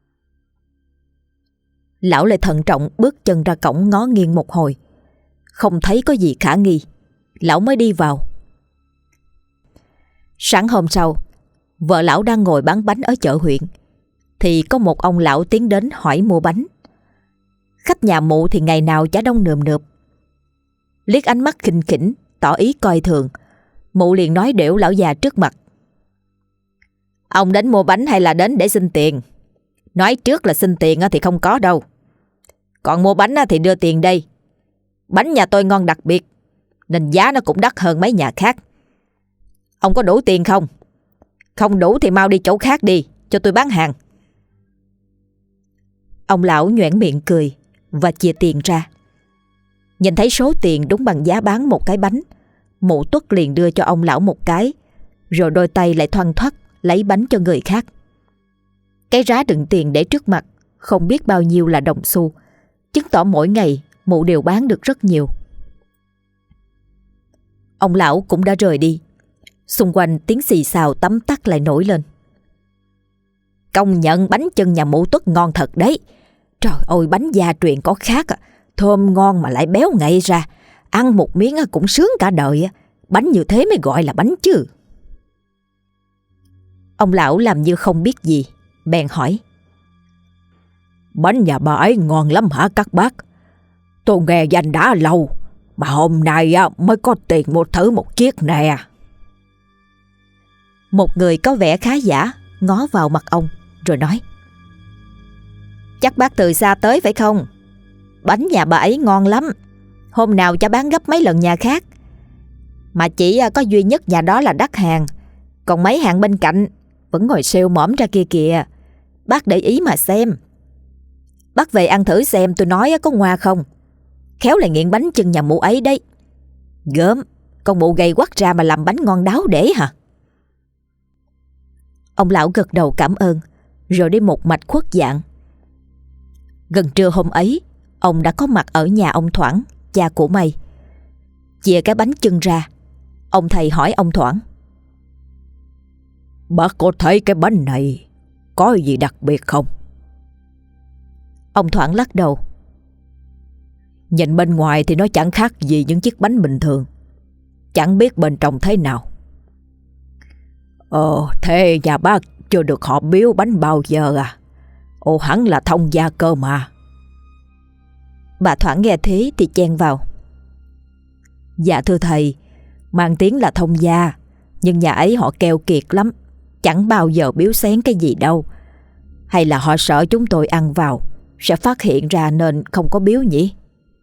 Lão lại thận trọng bước chân ra cổng ngó nghiêng một hồi. Không thấy có gì khả nghi, lão mới đi vào. Sáng hôm sau, vợ lão đang ngồi bán bánh ở chợ huyện, thì có một ông lão tiến đến hỏi mua bánh. Khách nhà mụ thì ngày nào chả đông nườm nượp. Liếc ánh mắt khinh khỉnh tỏ ý coi thường, mụ liền nói đểu lão già trước mặt: Ông đến mua bánh hay là đến để xin tiền? Nói trước là xin tiền thì không có đâu. Còn mua bánh thì đưa tiền đây. Bánh nhà tôi ngon đặc biệt, nên giá nó cũng đắt hơn mấy nhà khác. Ông có đủ tiền không? Không đủ thì mau đi chỗ khác đi, cho tôi bán hàng. Ông lão nhoẻn miệng cười và chia tiền ra. Nhìn thấy số tiền đúng bằng giá bán một cái bánh, mụ Tuất liền đưa cho ông lão một cái, rồi đôi tay lại thoăn thoắt lấy bánh cho người khác. Cái rá đựng tiền để trước mặt không biết bao nhiêu là đồng xu, chứng tỏ mỗi ngày mụ đều bán được rất nhiều. Ông lão cũng đã rời đi. Xung quanh tiếng xì xào tấm tắc lại nổi lên. Công nhận bánh chưng nhà mụ Tuất ngon thật đấy. Trời ơi, bánh gia truyền có khác, thơm ngon mà lại béo ngậy ra. Ăn một miếng cũng sướng cả đời. Bánh như thế mới gọi là bánh chứ. Ông lão làm như không biết gì, bèn hỏi: Bánh nhà bà ấy ngon lắm hả các bác? Tôi nghe danh đã lâu, mà hôm nay mới có tiền mua thử một chiếc nè. Một người có vẻ khá giả ngó vào mặt ông rồi nói: Chắc bác từ xa tới phải không? Bánh nhà bà ấy ngon lắm, hôm nào cho bán gấp mấy lần nhà khác. Mà chỉ có duy nhất nhà đó là đắt hàng, còn mấy hàng bên cạnh vẫn ngồi sale mõm ra kia kìa. Bác để ý mà xem. Bác về ăn thử xem tôi nói có ngoa không. Khéo lại nghiện bánh chưng nhà mụ ấy đấy. Gớm, con mụ gầy quắt ra mà làm bánh ngon đáo để hả? Ông lão gật đầu cảm ơn, rồi đi một mạch khuất dạng. Gần trưa hôm ấy, ông đã có mặt ở nhà ông Thoảng, cha của May. Chia cái bánh chưng ra, ông thầy hỏi ông Thoảng: Bác có thấy cái bánh này có gì đặc biệt không? Ông Thoảng lắc đầu: Nhìn bên ngoài thì nó chẳng khác gì những chiếc bánh bình thường, chẳng biết bên trong thế nào. Ờ, thế nhà bác chưa được họ biếu bánh bao giờ à? Ồ, hẳn là thông gia cơ mà. Bà Thoảng nghe thế thì chen vào: Dạ thưa thầy, mang tiếng là thông gia, nhưng nhà ấy họ keo kiệt lắm, chẳng bao giờ biếu xén cái gì đâu. Hay là họ sợ chúng tôi ăn vào sẽ phát hiện ra nên không có biếu nhỉ?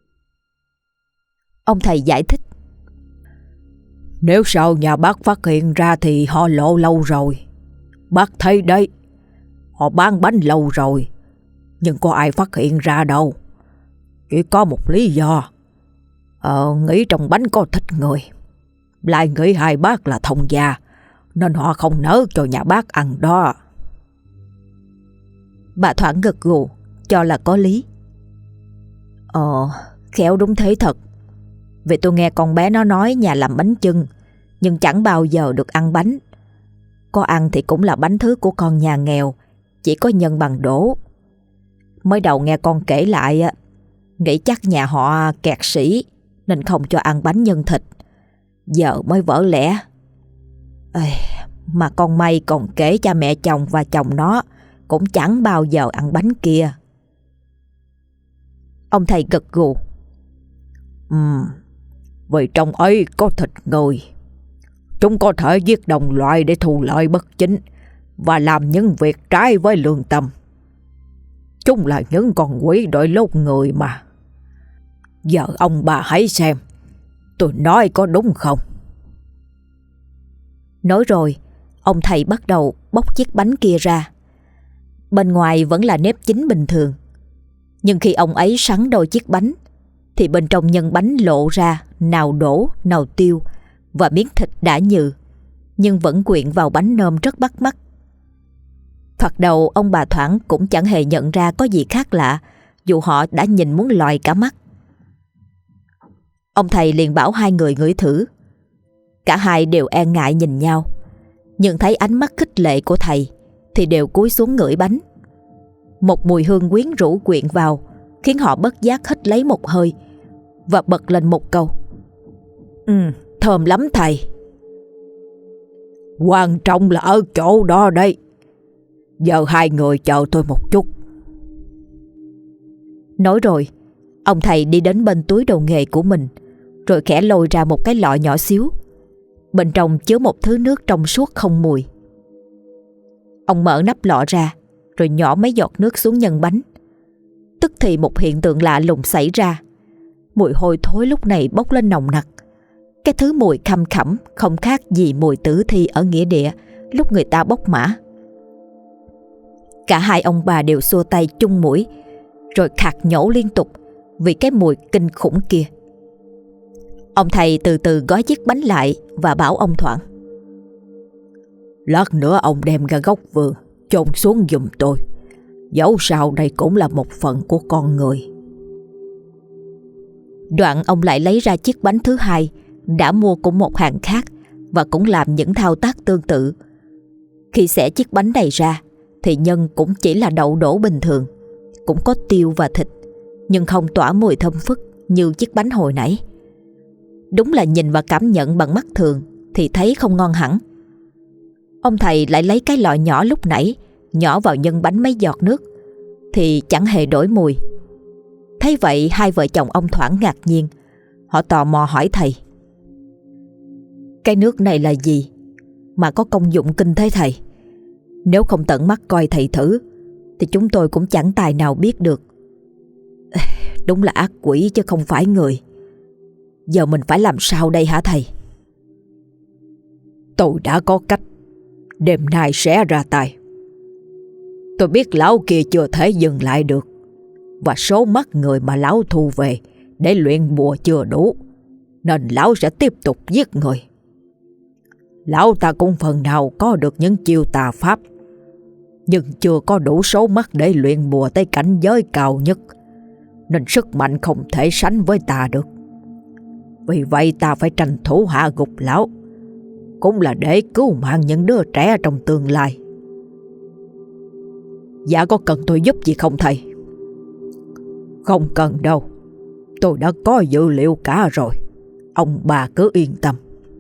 Ông thầy giải thích: Nếu sau nhà bác phát hiện ra thì họ lộ lâu rồi. Bác thấy đấy, họ bán bánh lâu rồi, nhưng có ai phát hiện ra đâu. Chỉ có một lý do. Ờ, nghĩ trong bánh có thịt người. Lại nghĩ hai bác là thông gia, nên họ không nỡ cho nhà bác ăn đó. Bà thoảng gật gù, cho là có lý. Ờ, khéo đúng thế thật. Vì tôi nghe con bé nó nói nhà làm bánh chưng, nhưng chẳng bao giờ được ăn bánh. Có ăn thì cũng là bánh thứ của con nhà nghèo, chỉ có nhân bằng đổ. Mới đầu nghe con kể lại, nghĩ chắc nhà họ kẹt sĩ nên không cho ăn bánh nhân thịt. Giờ mới vỡ lẽ. Ê, mà con may còn kể cha mẹ chồng và chồng nó cũng chẳng bao giờ ăn bánh kia. Ông thầy gật gù. Ừm, vì trong ấy có thịt người. Chúng có thể giết đồng loại để thu lợi bất chính và làm những việc trái với lương tâm. Chúng là những con quỷ đội lốt người mà. Giờ ông bà hãy xem, tôi nói có đúng không? Nói rồi, ông thầy bắt đầu bóc chiếc bánh kia ra. Bên ngoài vẫn là nếp chính bình thường, nhưng khi ông ấy sắn đôi chiếc bánh thì bên trong nhân bánh lộ ra nào đổ nào tiêu, và miếng thịt đã nhừ nhưng vẫn quyện vào bánh nôm rất bắt mắt. Thoạt đầu ông bà Thoảng cũng chẳng hề nhận ra có gì khác lạ, dù họ đã nhìn muốn lòi cả mắt. Ông thầy liền bảo hai người ngửi thử. Cả hai đều e ngại nhìn nhau, nhưng thấy ánh mắt khích lệ của thầy thì đều cúi xuống ngửi bánh. Một mùi hương quyến rũ quyện vào khiến họ bất giác hít lấy một hơi và bật lên một câu: Ừ, thơm lắm thầy. Quan trọng là ở chỗ đó đây. Giờ hai người chờ tôi một chút. Nói rồi, ông thầy đi đến bên túi đồ nghề của mình, rồi khẽ lôi ra một cái lọ nhỏ xíu. Bên trong chứa một thứ nước trong suốt không mùi. Ông mở nắp lọ ra, rồi nhỏ mấy giọt nước xuống nhân bánh. Tức thì một hiện tượng lạ lùng xảy ra. Mùi hôi thối lúc này bốc lên nồng nặc. Cái thứ mùi khăm khẳm không khác gì mùi tử thi ở nghĩa địa lúc người ta bốc mã. Cả hai ông bà đều xua tay chung mũi, rồi khạc nhổ liên tục vì cái mùi kinh khủng kia. Ông thầy từ từ gói chiếc bánh lại và bảo ông Thoảng: Lát nữa ông đem ra góc vườn chôn xuống giùm tôi. Dẫu sao đây cũng là một phần của con người. Đoạn ông lại lấy ra chiếc bánh thứ hai đã mua của một hàng khác và cũng làm những thao tác tương tự. Khi xẻ chiếc bánh này ra thì nhân cũng chỉ là đậu đổ bình thường, cũng có tiêu và thịt, nhưng không tỏa mùi thơm phức như chiếc bánh hồi nãy. Đúng là nhìn và cảm nhận bằng mắt thường thì thấy không ngon hẳn. Ông thầy lại lấy cái lọ nhỏ lúc nãy nhỏ vào nhân bánh mấy giọt nước thì chẳng hề đổi mùi. Thấy vậy hai vợ chồng ông Thoảng ngạc nhiên. Họ tò mò hỏi thầy: Cái nước này là gì mà có công dụng kinh thế thầy? Nếu không tận mắt coi thầy thử thì chúng tôi cũng chẳng tài nào biết được. Đúng là ác quỷ chứ không phải người. Giờ mình phải làm sao đây hả thầy? Tôi đã có cách. Đêm nay sẽ ra tay. Tôi biết lão kia chưa thể dừng lại được, và số mắt người mà lão thu về để luyện bùa chưa đủ, nên lão sẽ tiếp tục giết người. Lão ta cũng phần nào có được những chiêu tà pháp, nhưng chưa có đủ số mắt để luyện bùa tới cảnh giới cao nhất, nên sức mạnh không thể sánh với ta được. Vì vậy ta phải tranh thủ hạ gục lão, cũng là để cứu mạng những đứa trẻ trong tương lai. Dạ có cần tôi giúp gì không thầy? Không cần đâu, tôi đã có dự liệu cả rồi. Ông bà cứ yên tâm.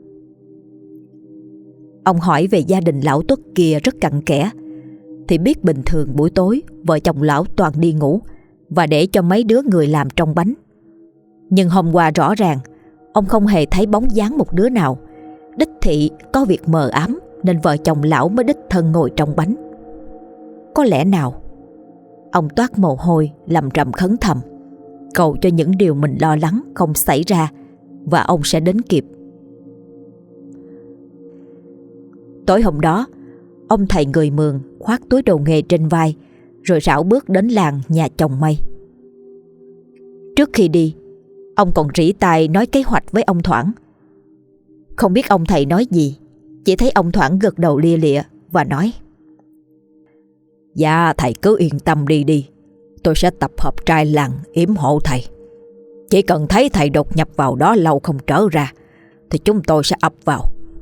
Ông hỏi về gia đình lão Tuất kia rất cặn kẽ, thì biết bình thường buổi tối vợ chồng lão toàn đi ngủ và để cho mấy đứa người làm trong bánh. Nhưng hôm qua rõ ràng ông không hề thấy bóng dáng một đứa nào. Đích thị có việc mờ ám nên vợ chồng lão mới đích thân ngồi trong bánh. Có lẽ nào? Ông toát mồ hôi lầm rầm khấn thầm, cầu cho những điều mình lo lắng không xảy ra và ông sẽ đến kịp. Tối hôm đó, ông thầy người Mường khoác túi đồ nghề trên vai rồi rảo bước đến làng nhà chồng Mây. Trước khi đi, ông còn rỉ tai nói kế hoạch với ông Thoảng. Không biết ông thầy nói gì, chỉ thấy ông Thoảng gật đầu lia lịa và nói: Dạ thầy cứ yên tâm đi đi. Tôi sẽ tập hợp trai làng yểm hộ thầy. Chỉ cần thấy thầy đột nhập vào đó lâu không trở ra thì chúng tôi sẽ ập vào.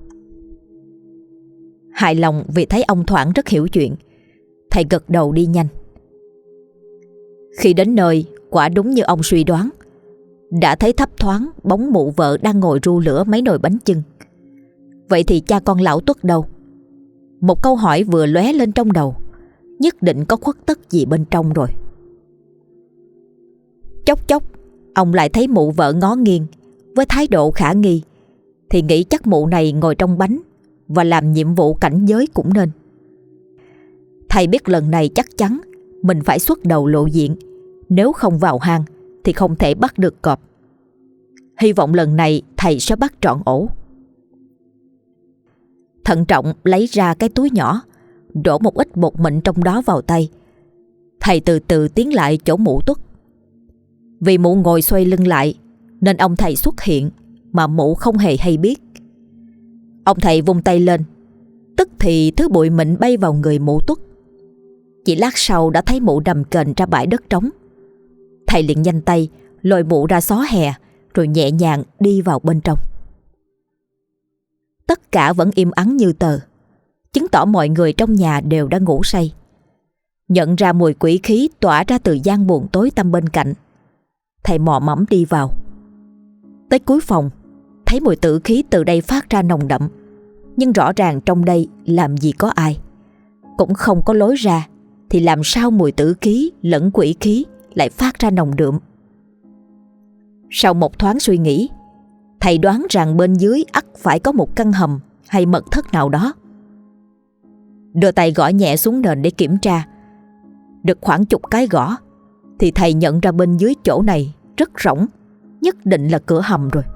Hài lòng vì thấy ông Thoảng rất hiểu chuyện, thầy gật đầu đi nhanh. Khi đến nơi, quả đúng như ông suy đoán. Đã thấy thấp thoáng bóng mụ vợ đang ngồi ru lửa mấy nồi bánh chưng. Vậy thì cha con lão Tuất đâu? Một câu hỏi vừa lóe lên trong đầu. Nhất định có khuất tất gì bên trong rồi. Chốc chốc ông lại thấy mụ vợ ngó nghiêng với thái độ khả nghi, thì nghĩ chắc mụ này ngồi trong bánh và làm nhiệm vụ cảnh giới cũng nên. Thầy biết lần này chắc chắn mình phải xuất đầu lộ diện. Nếu không vào hang thì không thể bắt được cọp. Hy vọng lần này thầy sẽ bắt trọn ổ. Thận trọng lấy ra cái túi nhỏ, đổ một ít bột mịn trong đó vào tay. Thầy từ từ tiến lại chỗ mụ Tuất. Vì mụ ngồi xoay lưng lại nên ông thầy xuất hiện mà mụ không hề hay biết. Ông thầy vung tay lên, tức thì thứ bụi mịn bay vào người mụ Tuất. Chỉ lát sau đã thấy mụ nằm kềnh ra bãi đất trống. Thầy liền nhanh tay lôi mụ ra xó hè, rồi nhẹ nhàng đi vào bên trong. Tất cả vẫn im ắng như tờ, chứng tỏ mọi người trong nhà đều đã ngủ say. Nhận ra mùi quỷ khí tỏa ra từ gian buồng tối tăm bên cạnh, thầy mò mẫm đi vào. Tới cuối phòng, thấy mùi tử khí từ đây phát ra nồng đậm, nhưng rõ ràng trong đây làm gì có ai, cũng không có lối ra, thì làm sao mùi tử khí lẫn quỷ khí lại phát ra nồng đượm. Sau một thoáng suy nghĩ, thầy đoán rằng bên dưới ắt phải có một căn hầm hay mật thất nào đó. Đưa tay gõ nhẹ xuống nền để kiểm tra. Được khoảng chục cái gõ thì thầy nhận ra bên dưới chỗ này rất rỗng, nhất định là cửa hầm rồi.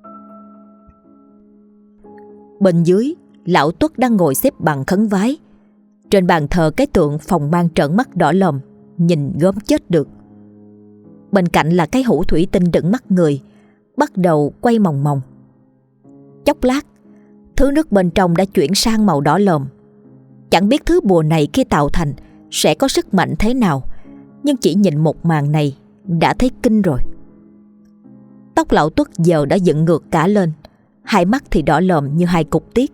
Bên dưới, lão Tuất đang ngồi xếp bằng khấn vái. Trên bàn thờ cái tượng phòng mang trợn mắt đỏ lòm, nhìn gớm chết được. Bên cạnh là cái hũ thủy tinh đựng mắt người, bắt đầu quay mòng mòng. Chốc lát, thứ nước bên trong đã chuyển sang màu đỏ lòm. Chẳng biết thứ bùa này khi tạo thành sẽ có sức mạnh thế nào, nhưng chỉ nhìn một màn này đã thấy kinh rồi. Tóc lão Tuất giờ đã dựng ngược cả lên, hai mắt thì đỏ lòm như hai cục tiết.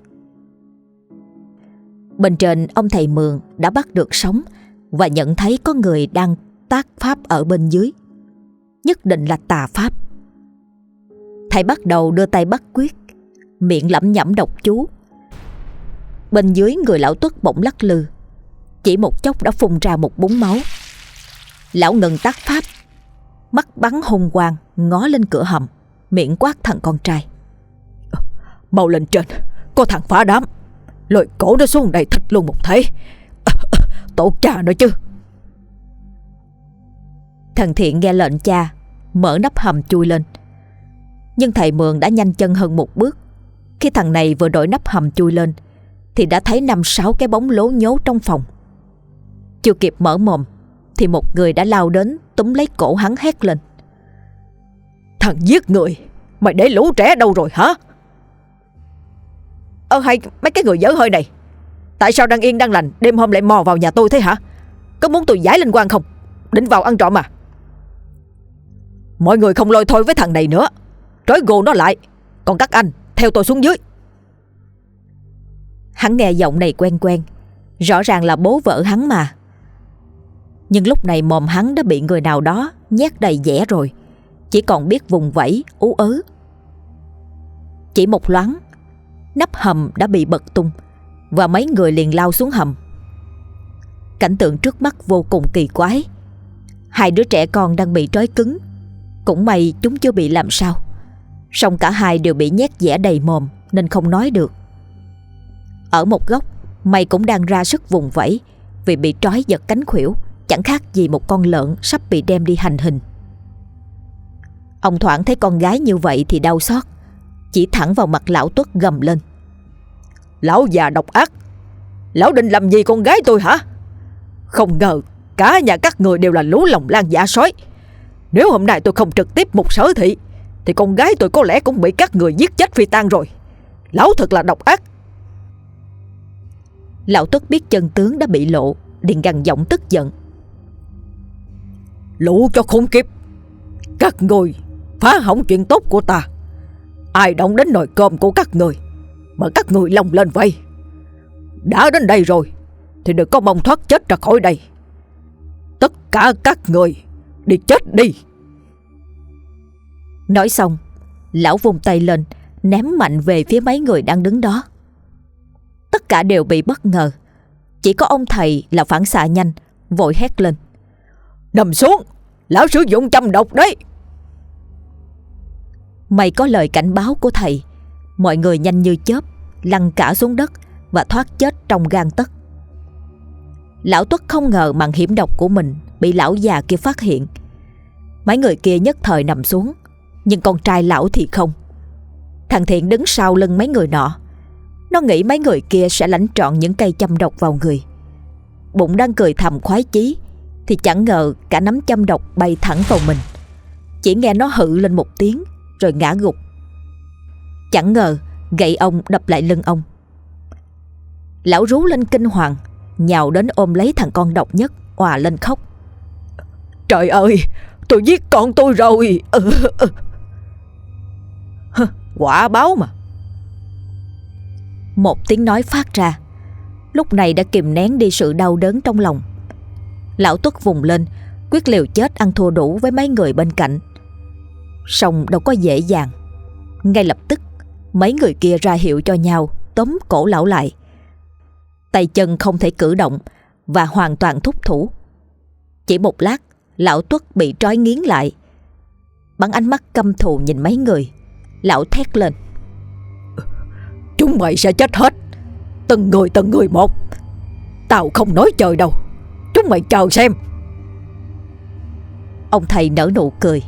Bên trên, ông thầy Mường đã bắt được sóng và nhận thấy có người đang tác pháp ở bên dưới. Nhất định là tà pháp. Thầy bắt đầu đưa tay bắt quyết, miệng lẩm nhẩm đọc chú. Bên dưới người lão Tuất bỗng lắc lư, chỉ một chốc đã phun ra một búng máu. Lão ngừng tác pháp, mắt bắn hung quang ngó lên cửa hầm, miệng quát thằng con trai: Mau lên trên, có thằng phá đám, lôi cổ nó xuống đây thịt luôn một thế. Tổ cha nữa chứ. Thằng Thiện nghe lệnh cha, mở nắp hầm chui lên. Nhưng thầy Mường đã nhanh chân hơn một bước. Khi thằng này vừa đổi nắp hầm chui lên thì đã thấy năm sáu cái bóng lố nhố trong phòng. Chưa kịp mở mồm thì một người đã lao đến túm lấy cổ hắn hét lên: Thằng giết người, mày để lũ trẻ đâu rồi hả? Ơ hay mấy cái người dở hơi này, tại sao đang yên đang lành đêm hôm lại mò vào nhà tôi thế hả? Có muốn tôi giải linh quan không? Định vào ăn trộm à? Mọi người không lôi thôi với thằng này nữa, trói gô nó lại. Còn các anh theo tôi xuống dưới. Hắn nghe giọng này quen quen, rõ ràng là bố vợ hắn mà. Nhưng lúc này mồm hắn đã bị người nào đó nhét đầy dẻ rồi, chỉ còn biết vùng vẫy ú ớ. Chỉ một loáng, nắp hầm đã bị bật tung và mấy người liền lao xuống hầm. Cảnh tượng trước mắt vô cùng kỳ quái. Hai đứa trẻ con đang bị trói cứng, cũng may chúng chưa bị làm sao, song cả hai đều bị nhét dẻ đầy mồm nên không nói được. Ở một góc, mày cũng đang ra sức vùng vẫy vì bị trói giật cánh khuỷu, chẳng khác gì một con lợn sắp bị đem đi hành hình. Ông Thoảng thấy con gái như vậy thì đau xót, chỉ thẳng vào mặt lão Tuất gầm lên: Lão già độc ác, lão định làm gì con gái tôi hả? Không ngờ cả nhà các người đều là lũ lòng lan dạ sói. Nếu hôm nay tôi không trực tiếp một Sở Thị thì con gái tôi có lẽ cũng bị các người giết chết phi tang rồi. Lão thật là độc ác. Lão Tuất biết chân tướng đã bị lộ, liền gằn giọng tức giận. Lũ cho khốn kiếp, các người phá hỏng chuyện tốt của ta. Ai động đến nồi cơm của các người mà các người lồng lên vậy? Đã đến đây rồi thì đừng có mong thoát chết ra khỏi đây. Tất cả các người đi chết đi. Nói xong, lão vung tay lên, ném mạnh về phía mấy người đang đứng đó. Tất cả đều bị bất ngờ. Chỉ có ông thầy là phản xạ nhanh, vội hét lên. Nằm xuống, lão sử dụng châm độc đấy. May có lời cảnh báo của thầy, mọi người nhanh như chớp lăn cả xuống đất và thoát chết trong gang tấc. Lão Tuất không ngờ màn hiểm độc của mình bị lão già kia phát hiện. Mấy người kia nhất thời nằm xuống, nhưng con trai lão thì không. Thằng Thiện đứng sau lưng mấy người nọ. Nó nghĩ mấy người kia sẽ lãnh trọn những cây châm độc vào người. Bụng đang cười thầm khoái chí thì chẳng ngờ cả nắm châm độc bay thẳng vào mình. Chỉ nghe nó hự lên một tiếng rồi ngã gục. Chẳng ngờ gậy ông đập lại lưng ông. Lão rú lên kinh hoàng, nhào đến ôm lấy thằng con độc nhất, òa lên khóc. Trời ơi, tôi giết con tôi rồi. ừ, ừ. Hơ, quả báo mà. Một tiếng nói phát ra, lúc này đã kìm nén đi sự đau đớn trong lòng. Lão Tuất vùng lên, quyết liều chết ăn thua đủ với mấy người bên cạnh. Song đâu có dễ dàng. Ngay lập tức mấy người kia ra hiệu cho nhau tóm cổ lão lại. Tay chân không thể cử động và hoàn toàn thúc thủ. Chỉ một lát, lão Tuất bị trói nghiến lại. Bắn ánh mắt căm thù nhìn mấy người, lão thét lên. Chúng mày sẽ chết hết, từng người từng người một. Tao không nói chơi đâu, chúng mày chờ xem. Ông thầy nở nụ cười.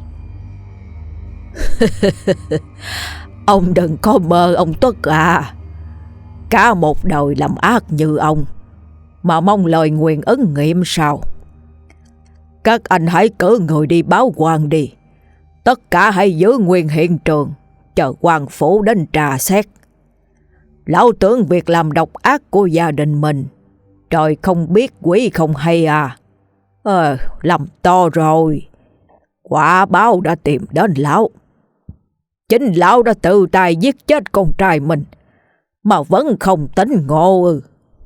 Ông đừng có mơ ông Tuất à. Cả một đời làm ác như ông mà mong lời nguyền ứng nghiệm sao? Các anh hãy cử người đi báo quan đi. Tất cả hãy giữ nguyên hiện trường, chờ quan phủ đến trà xét. Lão tưởng việc làm độc ác của gia đình mình, trời không biết quỷ không hay à. Ờ, làm to rồi. Quả báo đã tìm đến lão. Chính lão đã tự tay giết chết con trai mình mà vẫn không tính ngộ ư?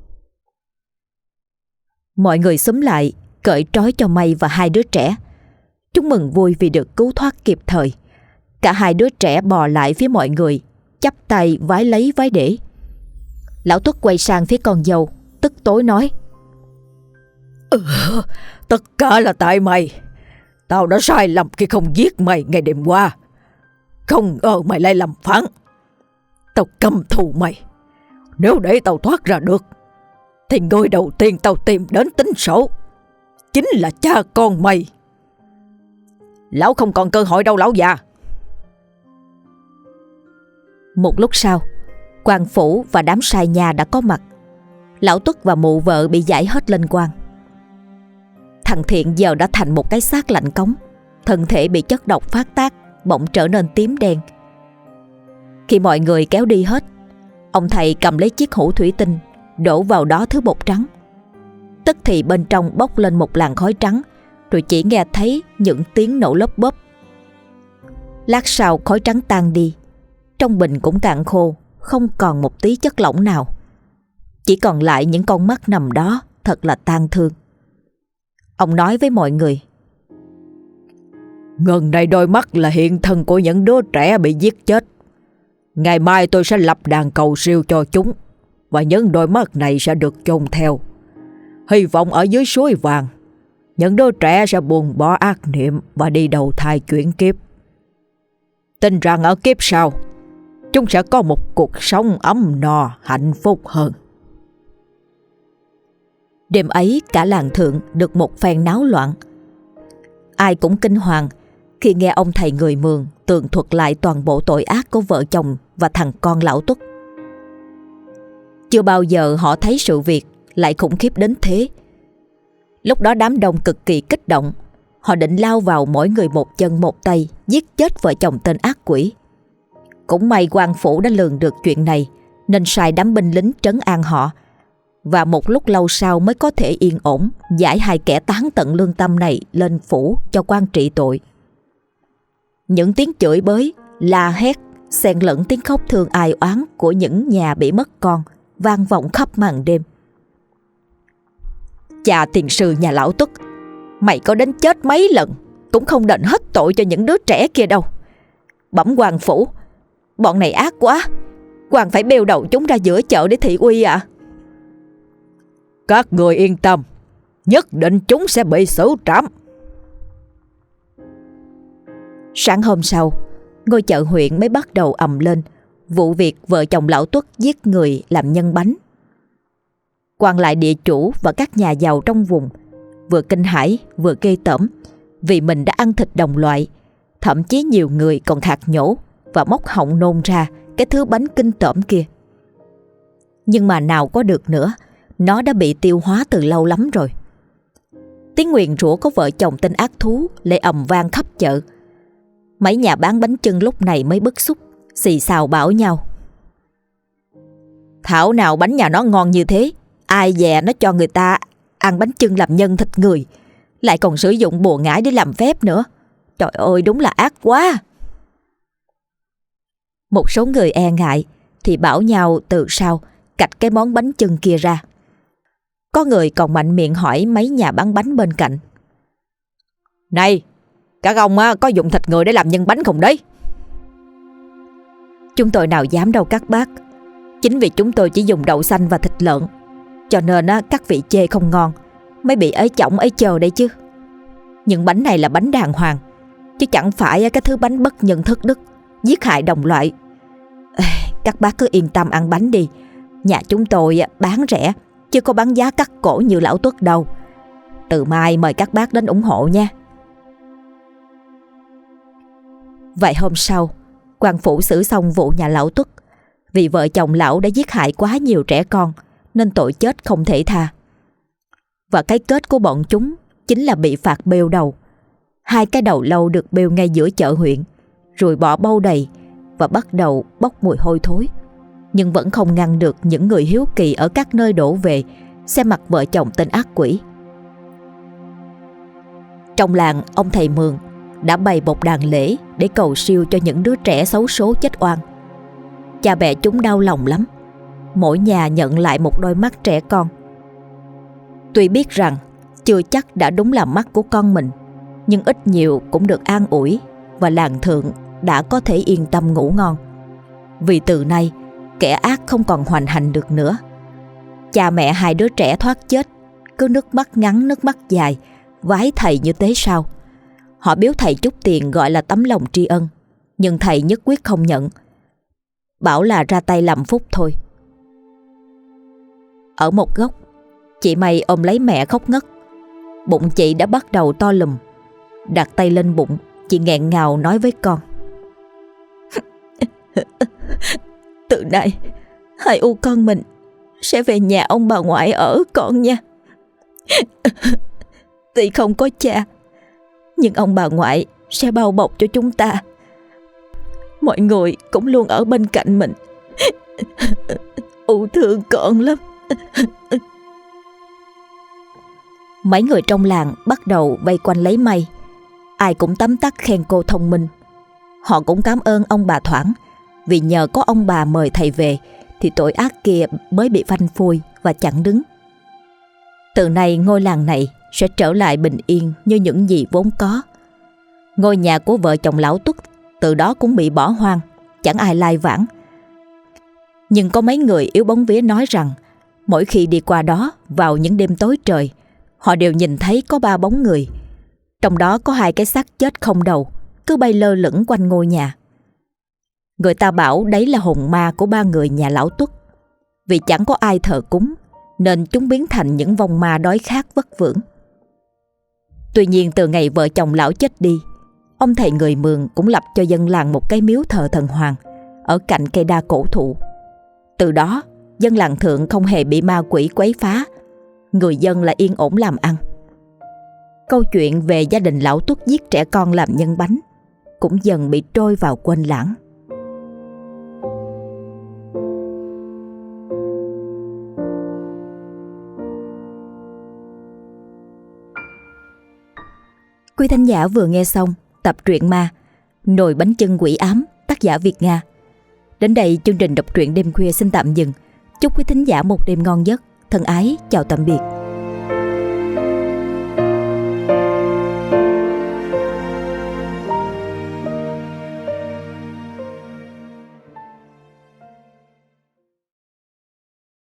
Mọi người xúm lại cởi trói cho May và hai đứa trẻ. Chúng mừng vui vì được cứu thoát kịp thời. Cả hai đứa trẻ bò lại phía mọi người, chắp tay vái lấy vái để. Lão Tuất quay sang phía con dâu, tức tối nói. Ừ, tất cả là tại mày. Tao đã sai lầm khi không giết mày ngày đêm qua. Không ngờ mày lại làm phản. Tao căm thù mày. Nếu để tao thoát ra được thì người đầu tiên tao tìm đến tính sổ chính là cha con mày. Lão không còn cơ hội đâu lão già. Một lúc sau, quan phủ và đám sai nhà đã có mặt. Lão Tuất và mụ vợ bị giải hết lên quan. Thằng Thiện giờ đã thành một cái xác lạnh cống, thân thể bị chất độc phát tác, bỗng trở nên tím đen. Khi mọi người kéo đi hết, ông thầy cầm lấy chiếc hũ thủy tinh, đổ vào đó thứ bột trắng. Tức thì bên trong bốc lên một làn khói trắng, rồi chỉ nghe thấy những tiếng nổ lốp bốp. Lát sau khói trắng tan đi, trong bình cũng cạn khô, không còn một tí chất lỏng nào. Chỉ còn lại những con mắt nằm đó, thật là tang thương. Ông nói với mọi người. Gần đây đôi mắt là hiện thân của những đứa trẻ bị giết chết. Ngày mai tôi sẽ lập đàn cầu siêu cho chúng, và những đôi mắt này sẽ được chôn theo. Hy vọng ở dưới suối vàng, những đứa trẻ sẽ buông bỏ ác niệm và đi đầu thai chuyển kiếp. Tin rằng ở kiếp sau, chúng sẽ có một cuộc sống ấm no, hạnh phúc hơn. Đêm ấy cả làng Thượng được một phen náo loạn. Ai cũng kinh hoàng khi nghe ông thầy người Mường tường thuật lại toàn bộ tội ác của vợ chồng và thằng con lão Tuất. Chưa bao giờ họ thấy sự việc lại khủng khiếp đến thế. Lúc đó đám đông cực kỳ kích động, Họ định lao vào mỗi người một chân một tay, giết chết vợ chồng tên ác quỷ. Cũng may quan phủ đã lường được chuyện này, nên sai đám binh lính trấn an họ, và một lúc lâu sau mới có thể yên ổn giải hai kẻ tán tận lương tâm này lên phủ cho quan trị tội. Những tiếng chửi bới, la hét, xen lẫn tiếng khóc thương ai oán của những nhà bị mất con vang vọng khắp màn đêm. Cha tiền sư nhà lão Tuất, mày có đến chết mấy lần cũng không đền hết tội cho những đứa trẻ kia đâu. Bẩm quan phủ, bọn này ác quá, quan phải bêu đầu chúng ra giữa chợ để thị uy à. Các người yên tâm, nhất định chúng sẽ bị xử trảm. Sáng hôm sau, ngôi chợ huyện mới bắt đầu ầm lên vụ việc vợ chồng lão Tuất giết người làm nhân bánh. Quan lại địa chủ và các nhà giàu trong vùng vừa kinh hãi vừa ghê tởm vì mình đã ăn thịt đồng loại. Thậm chí nhiều người còn khạc nhổ và móc họng nôn ra cái thứ bánh kinh tởm kia. Nhưng mà nào có được nữa, nó đã bị tiêu hóa từ lâu lắm rồi. Tiếng nguyền rủa của vợ chồng tên ác thú lại ầm vang khắp chợ. Mấy nhà bán bánh chưng lúc này mới bức xúc, xì xào bảo nhau: thảo nào bánh nhà nó ngon như thế, ai dè nó cho người ta ăn bánh chưng làm nhân thịt người, lại còn sử dụng bùa ngải để làm phép nữa. Trời ơi, đúng là ác quá. Một số người e ngại thì bảo nhau từ sau cạch cái món bánh chưng kia ra. Có người còn mạnh miệng hỏi mấy nhà bán bánh bên cạnh: Này, các ông có dùng thịt người để làm nhân bánh không đấy? Chúng tôi nào dám đâu các bác. Chính vì chúng tôi chỉ dùng đậu xanh và thịt lợn, cho nên các vị chê không ngon, mới bị ế chỏng ế chờ đây chứ. Những bánh này là bánh đàng hoàng, chứ chẳng phải cái thứ bánh bất nhân thất đức, giết hại đồng loại. Các bác cứ yên tâm ăn bánh đi. Nhà chúng tôi bán rẻ, chứ có bán giá cắt cổ như lão Tuất đâu. Từ mai mời các bác đến ủng hộ nha. Vài hôm sau, quan phủ xử xong vụ nhà lão Tuất. Vì vợ chồng lão đã giết hại quá nhiều trẻ con, nên tội chết không thể tha. Và cái kết của bọn chúng chính là bị phạt bêu đầu. Hai cái đầu lâu được bêu ngay giữa chợ huyện, rồi bỏ bâu đầy và bắt đầu bốc mùi hôi thối. Nhưng vẫn không ngăn được những người hiếu kỳ ở các nơi đổ về xem mặt vợ chồng tên ác quỷ. Trong làng, ông thầy Mường đã bày một đàn lễ để cầu siêu cho những đứa trẻ xấu số chết oan. Cha mẹ chúng đau lòng lắm, mỗi nhà nhận lại một đôi mắt trẻ con. Tuy biết rằng chưa chắc đã đúng là mắt của con mình, nhưng ít nhiều cũng được an ủi, và làng thượng đã có thể yên tâm ngủ ngon. Vì từ nay kẻ ác không còn hoành hành được nữa. Cha mẹ hai đứa trẻ thoát chết cứ nước mắt ngắn nước mắt dài vái thầy như thế sao. Họ biếu thầy chút tiền gọi là tấm lòng tri ân, nhưng thầy nhất quyết không nhận, bảo là ra tay làm phúc thôi. Ở một góc, chị May ôm lấy mẹ khóc ngất. Bụng chị đã bắt đầu to lùm. Đặt tay lên bụng, chị nghẹn ngào nói với con: Từ nay hai u con mình sẽ về nhà ông bà ngoại ở con nha. Tuy không có cha, nhưng ông bà ngoại sẽ bao bọc cho chúng ta. Mọi người cũng luôn ở bên cạnh mình. U thương con lắm. Mấy người trong làng bắt đầu vây quanh lấy May. Ai cũng tấm tắc khen cô thông minh. Họ cũng cảm ơn ông bà Thoảng, vì nhờ có ông bà mời thầy về thì tội ác kia mới bị phanh phui và chặn đứng. Từ nay ngôi làng này sẽ trở lại bình yên như những gì vốn có. Ngôi nhà của vợ chồng lão Tuất từ đó cũng bị bỏ hoang, chẳng ai lai vãng. Nhưng có mấy người yếu bóng vía nói rằng mỗi khi đi qua đó vào những đêm tối trời, họ đều nhìn thấy có ba bóng người. Trong đó có hai cái xác chết không đầu cứ bay lơ lửng quanh ngôi nhà. Người ta bảo đấy là hồn ma của ba người nhà lão Tuất. Vì chẳng có ai thờ cúng nên chúng biến thành những vong ma đói khát vất vưởng. Tuy nhiên từ ngày vợ chồng lão chết đi, ông thầy người Mường cũng lập cho dân làng một cái miếu thờ thần hoàng ở cạnh cây đa cổ thụ. Từ đó dân làng thượng không hề bị ma quỷ quấy phá, người dân là yên ổn làm ăn. câu chuyện về gia đình lão Tuất giết trẻ con làm nhân bánh cũng dần bị trôi vào quên lãng. Quý thính giả vừa nghe xong tập truyện ma Nồi bánh chưng quỷ ám, tác giả Việt Nga. Đến đây chương trình đọc truyện đêm khuya xin tạm dừng. Chúc quý thính giả một đêm ngon giấc. Thân ái chào tạm biệt.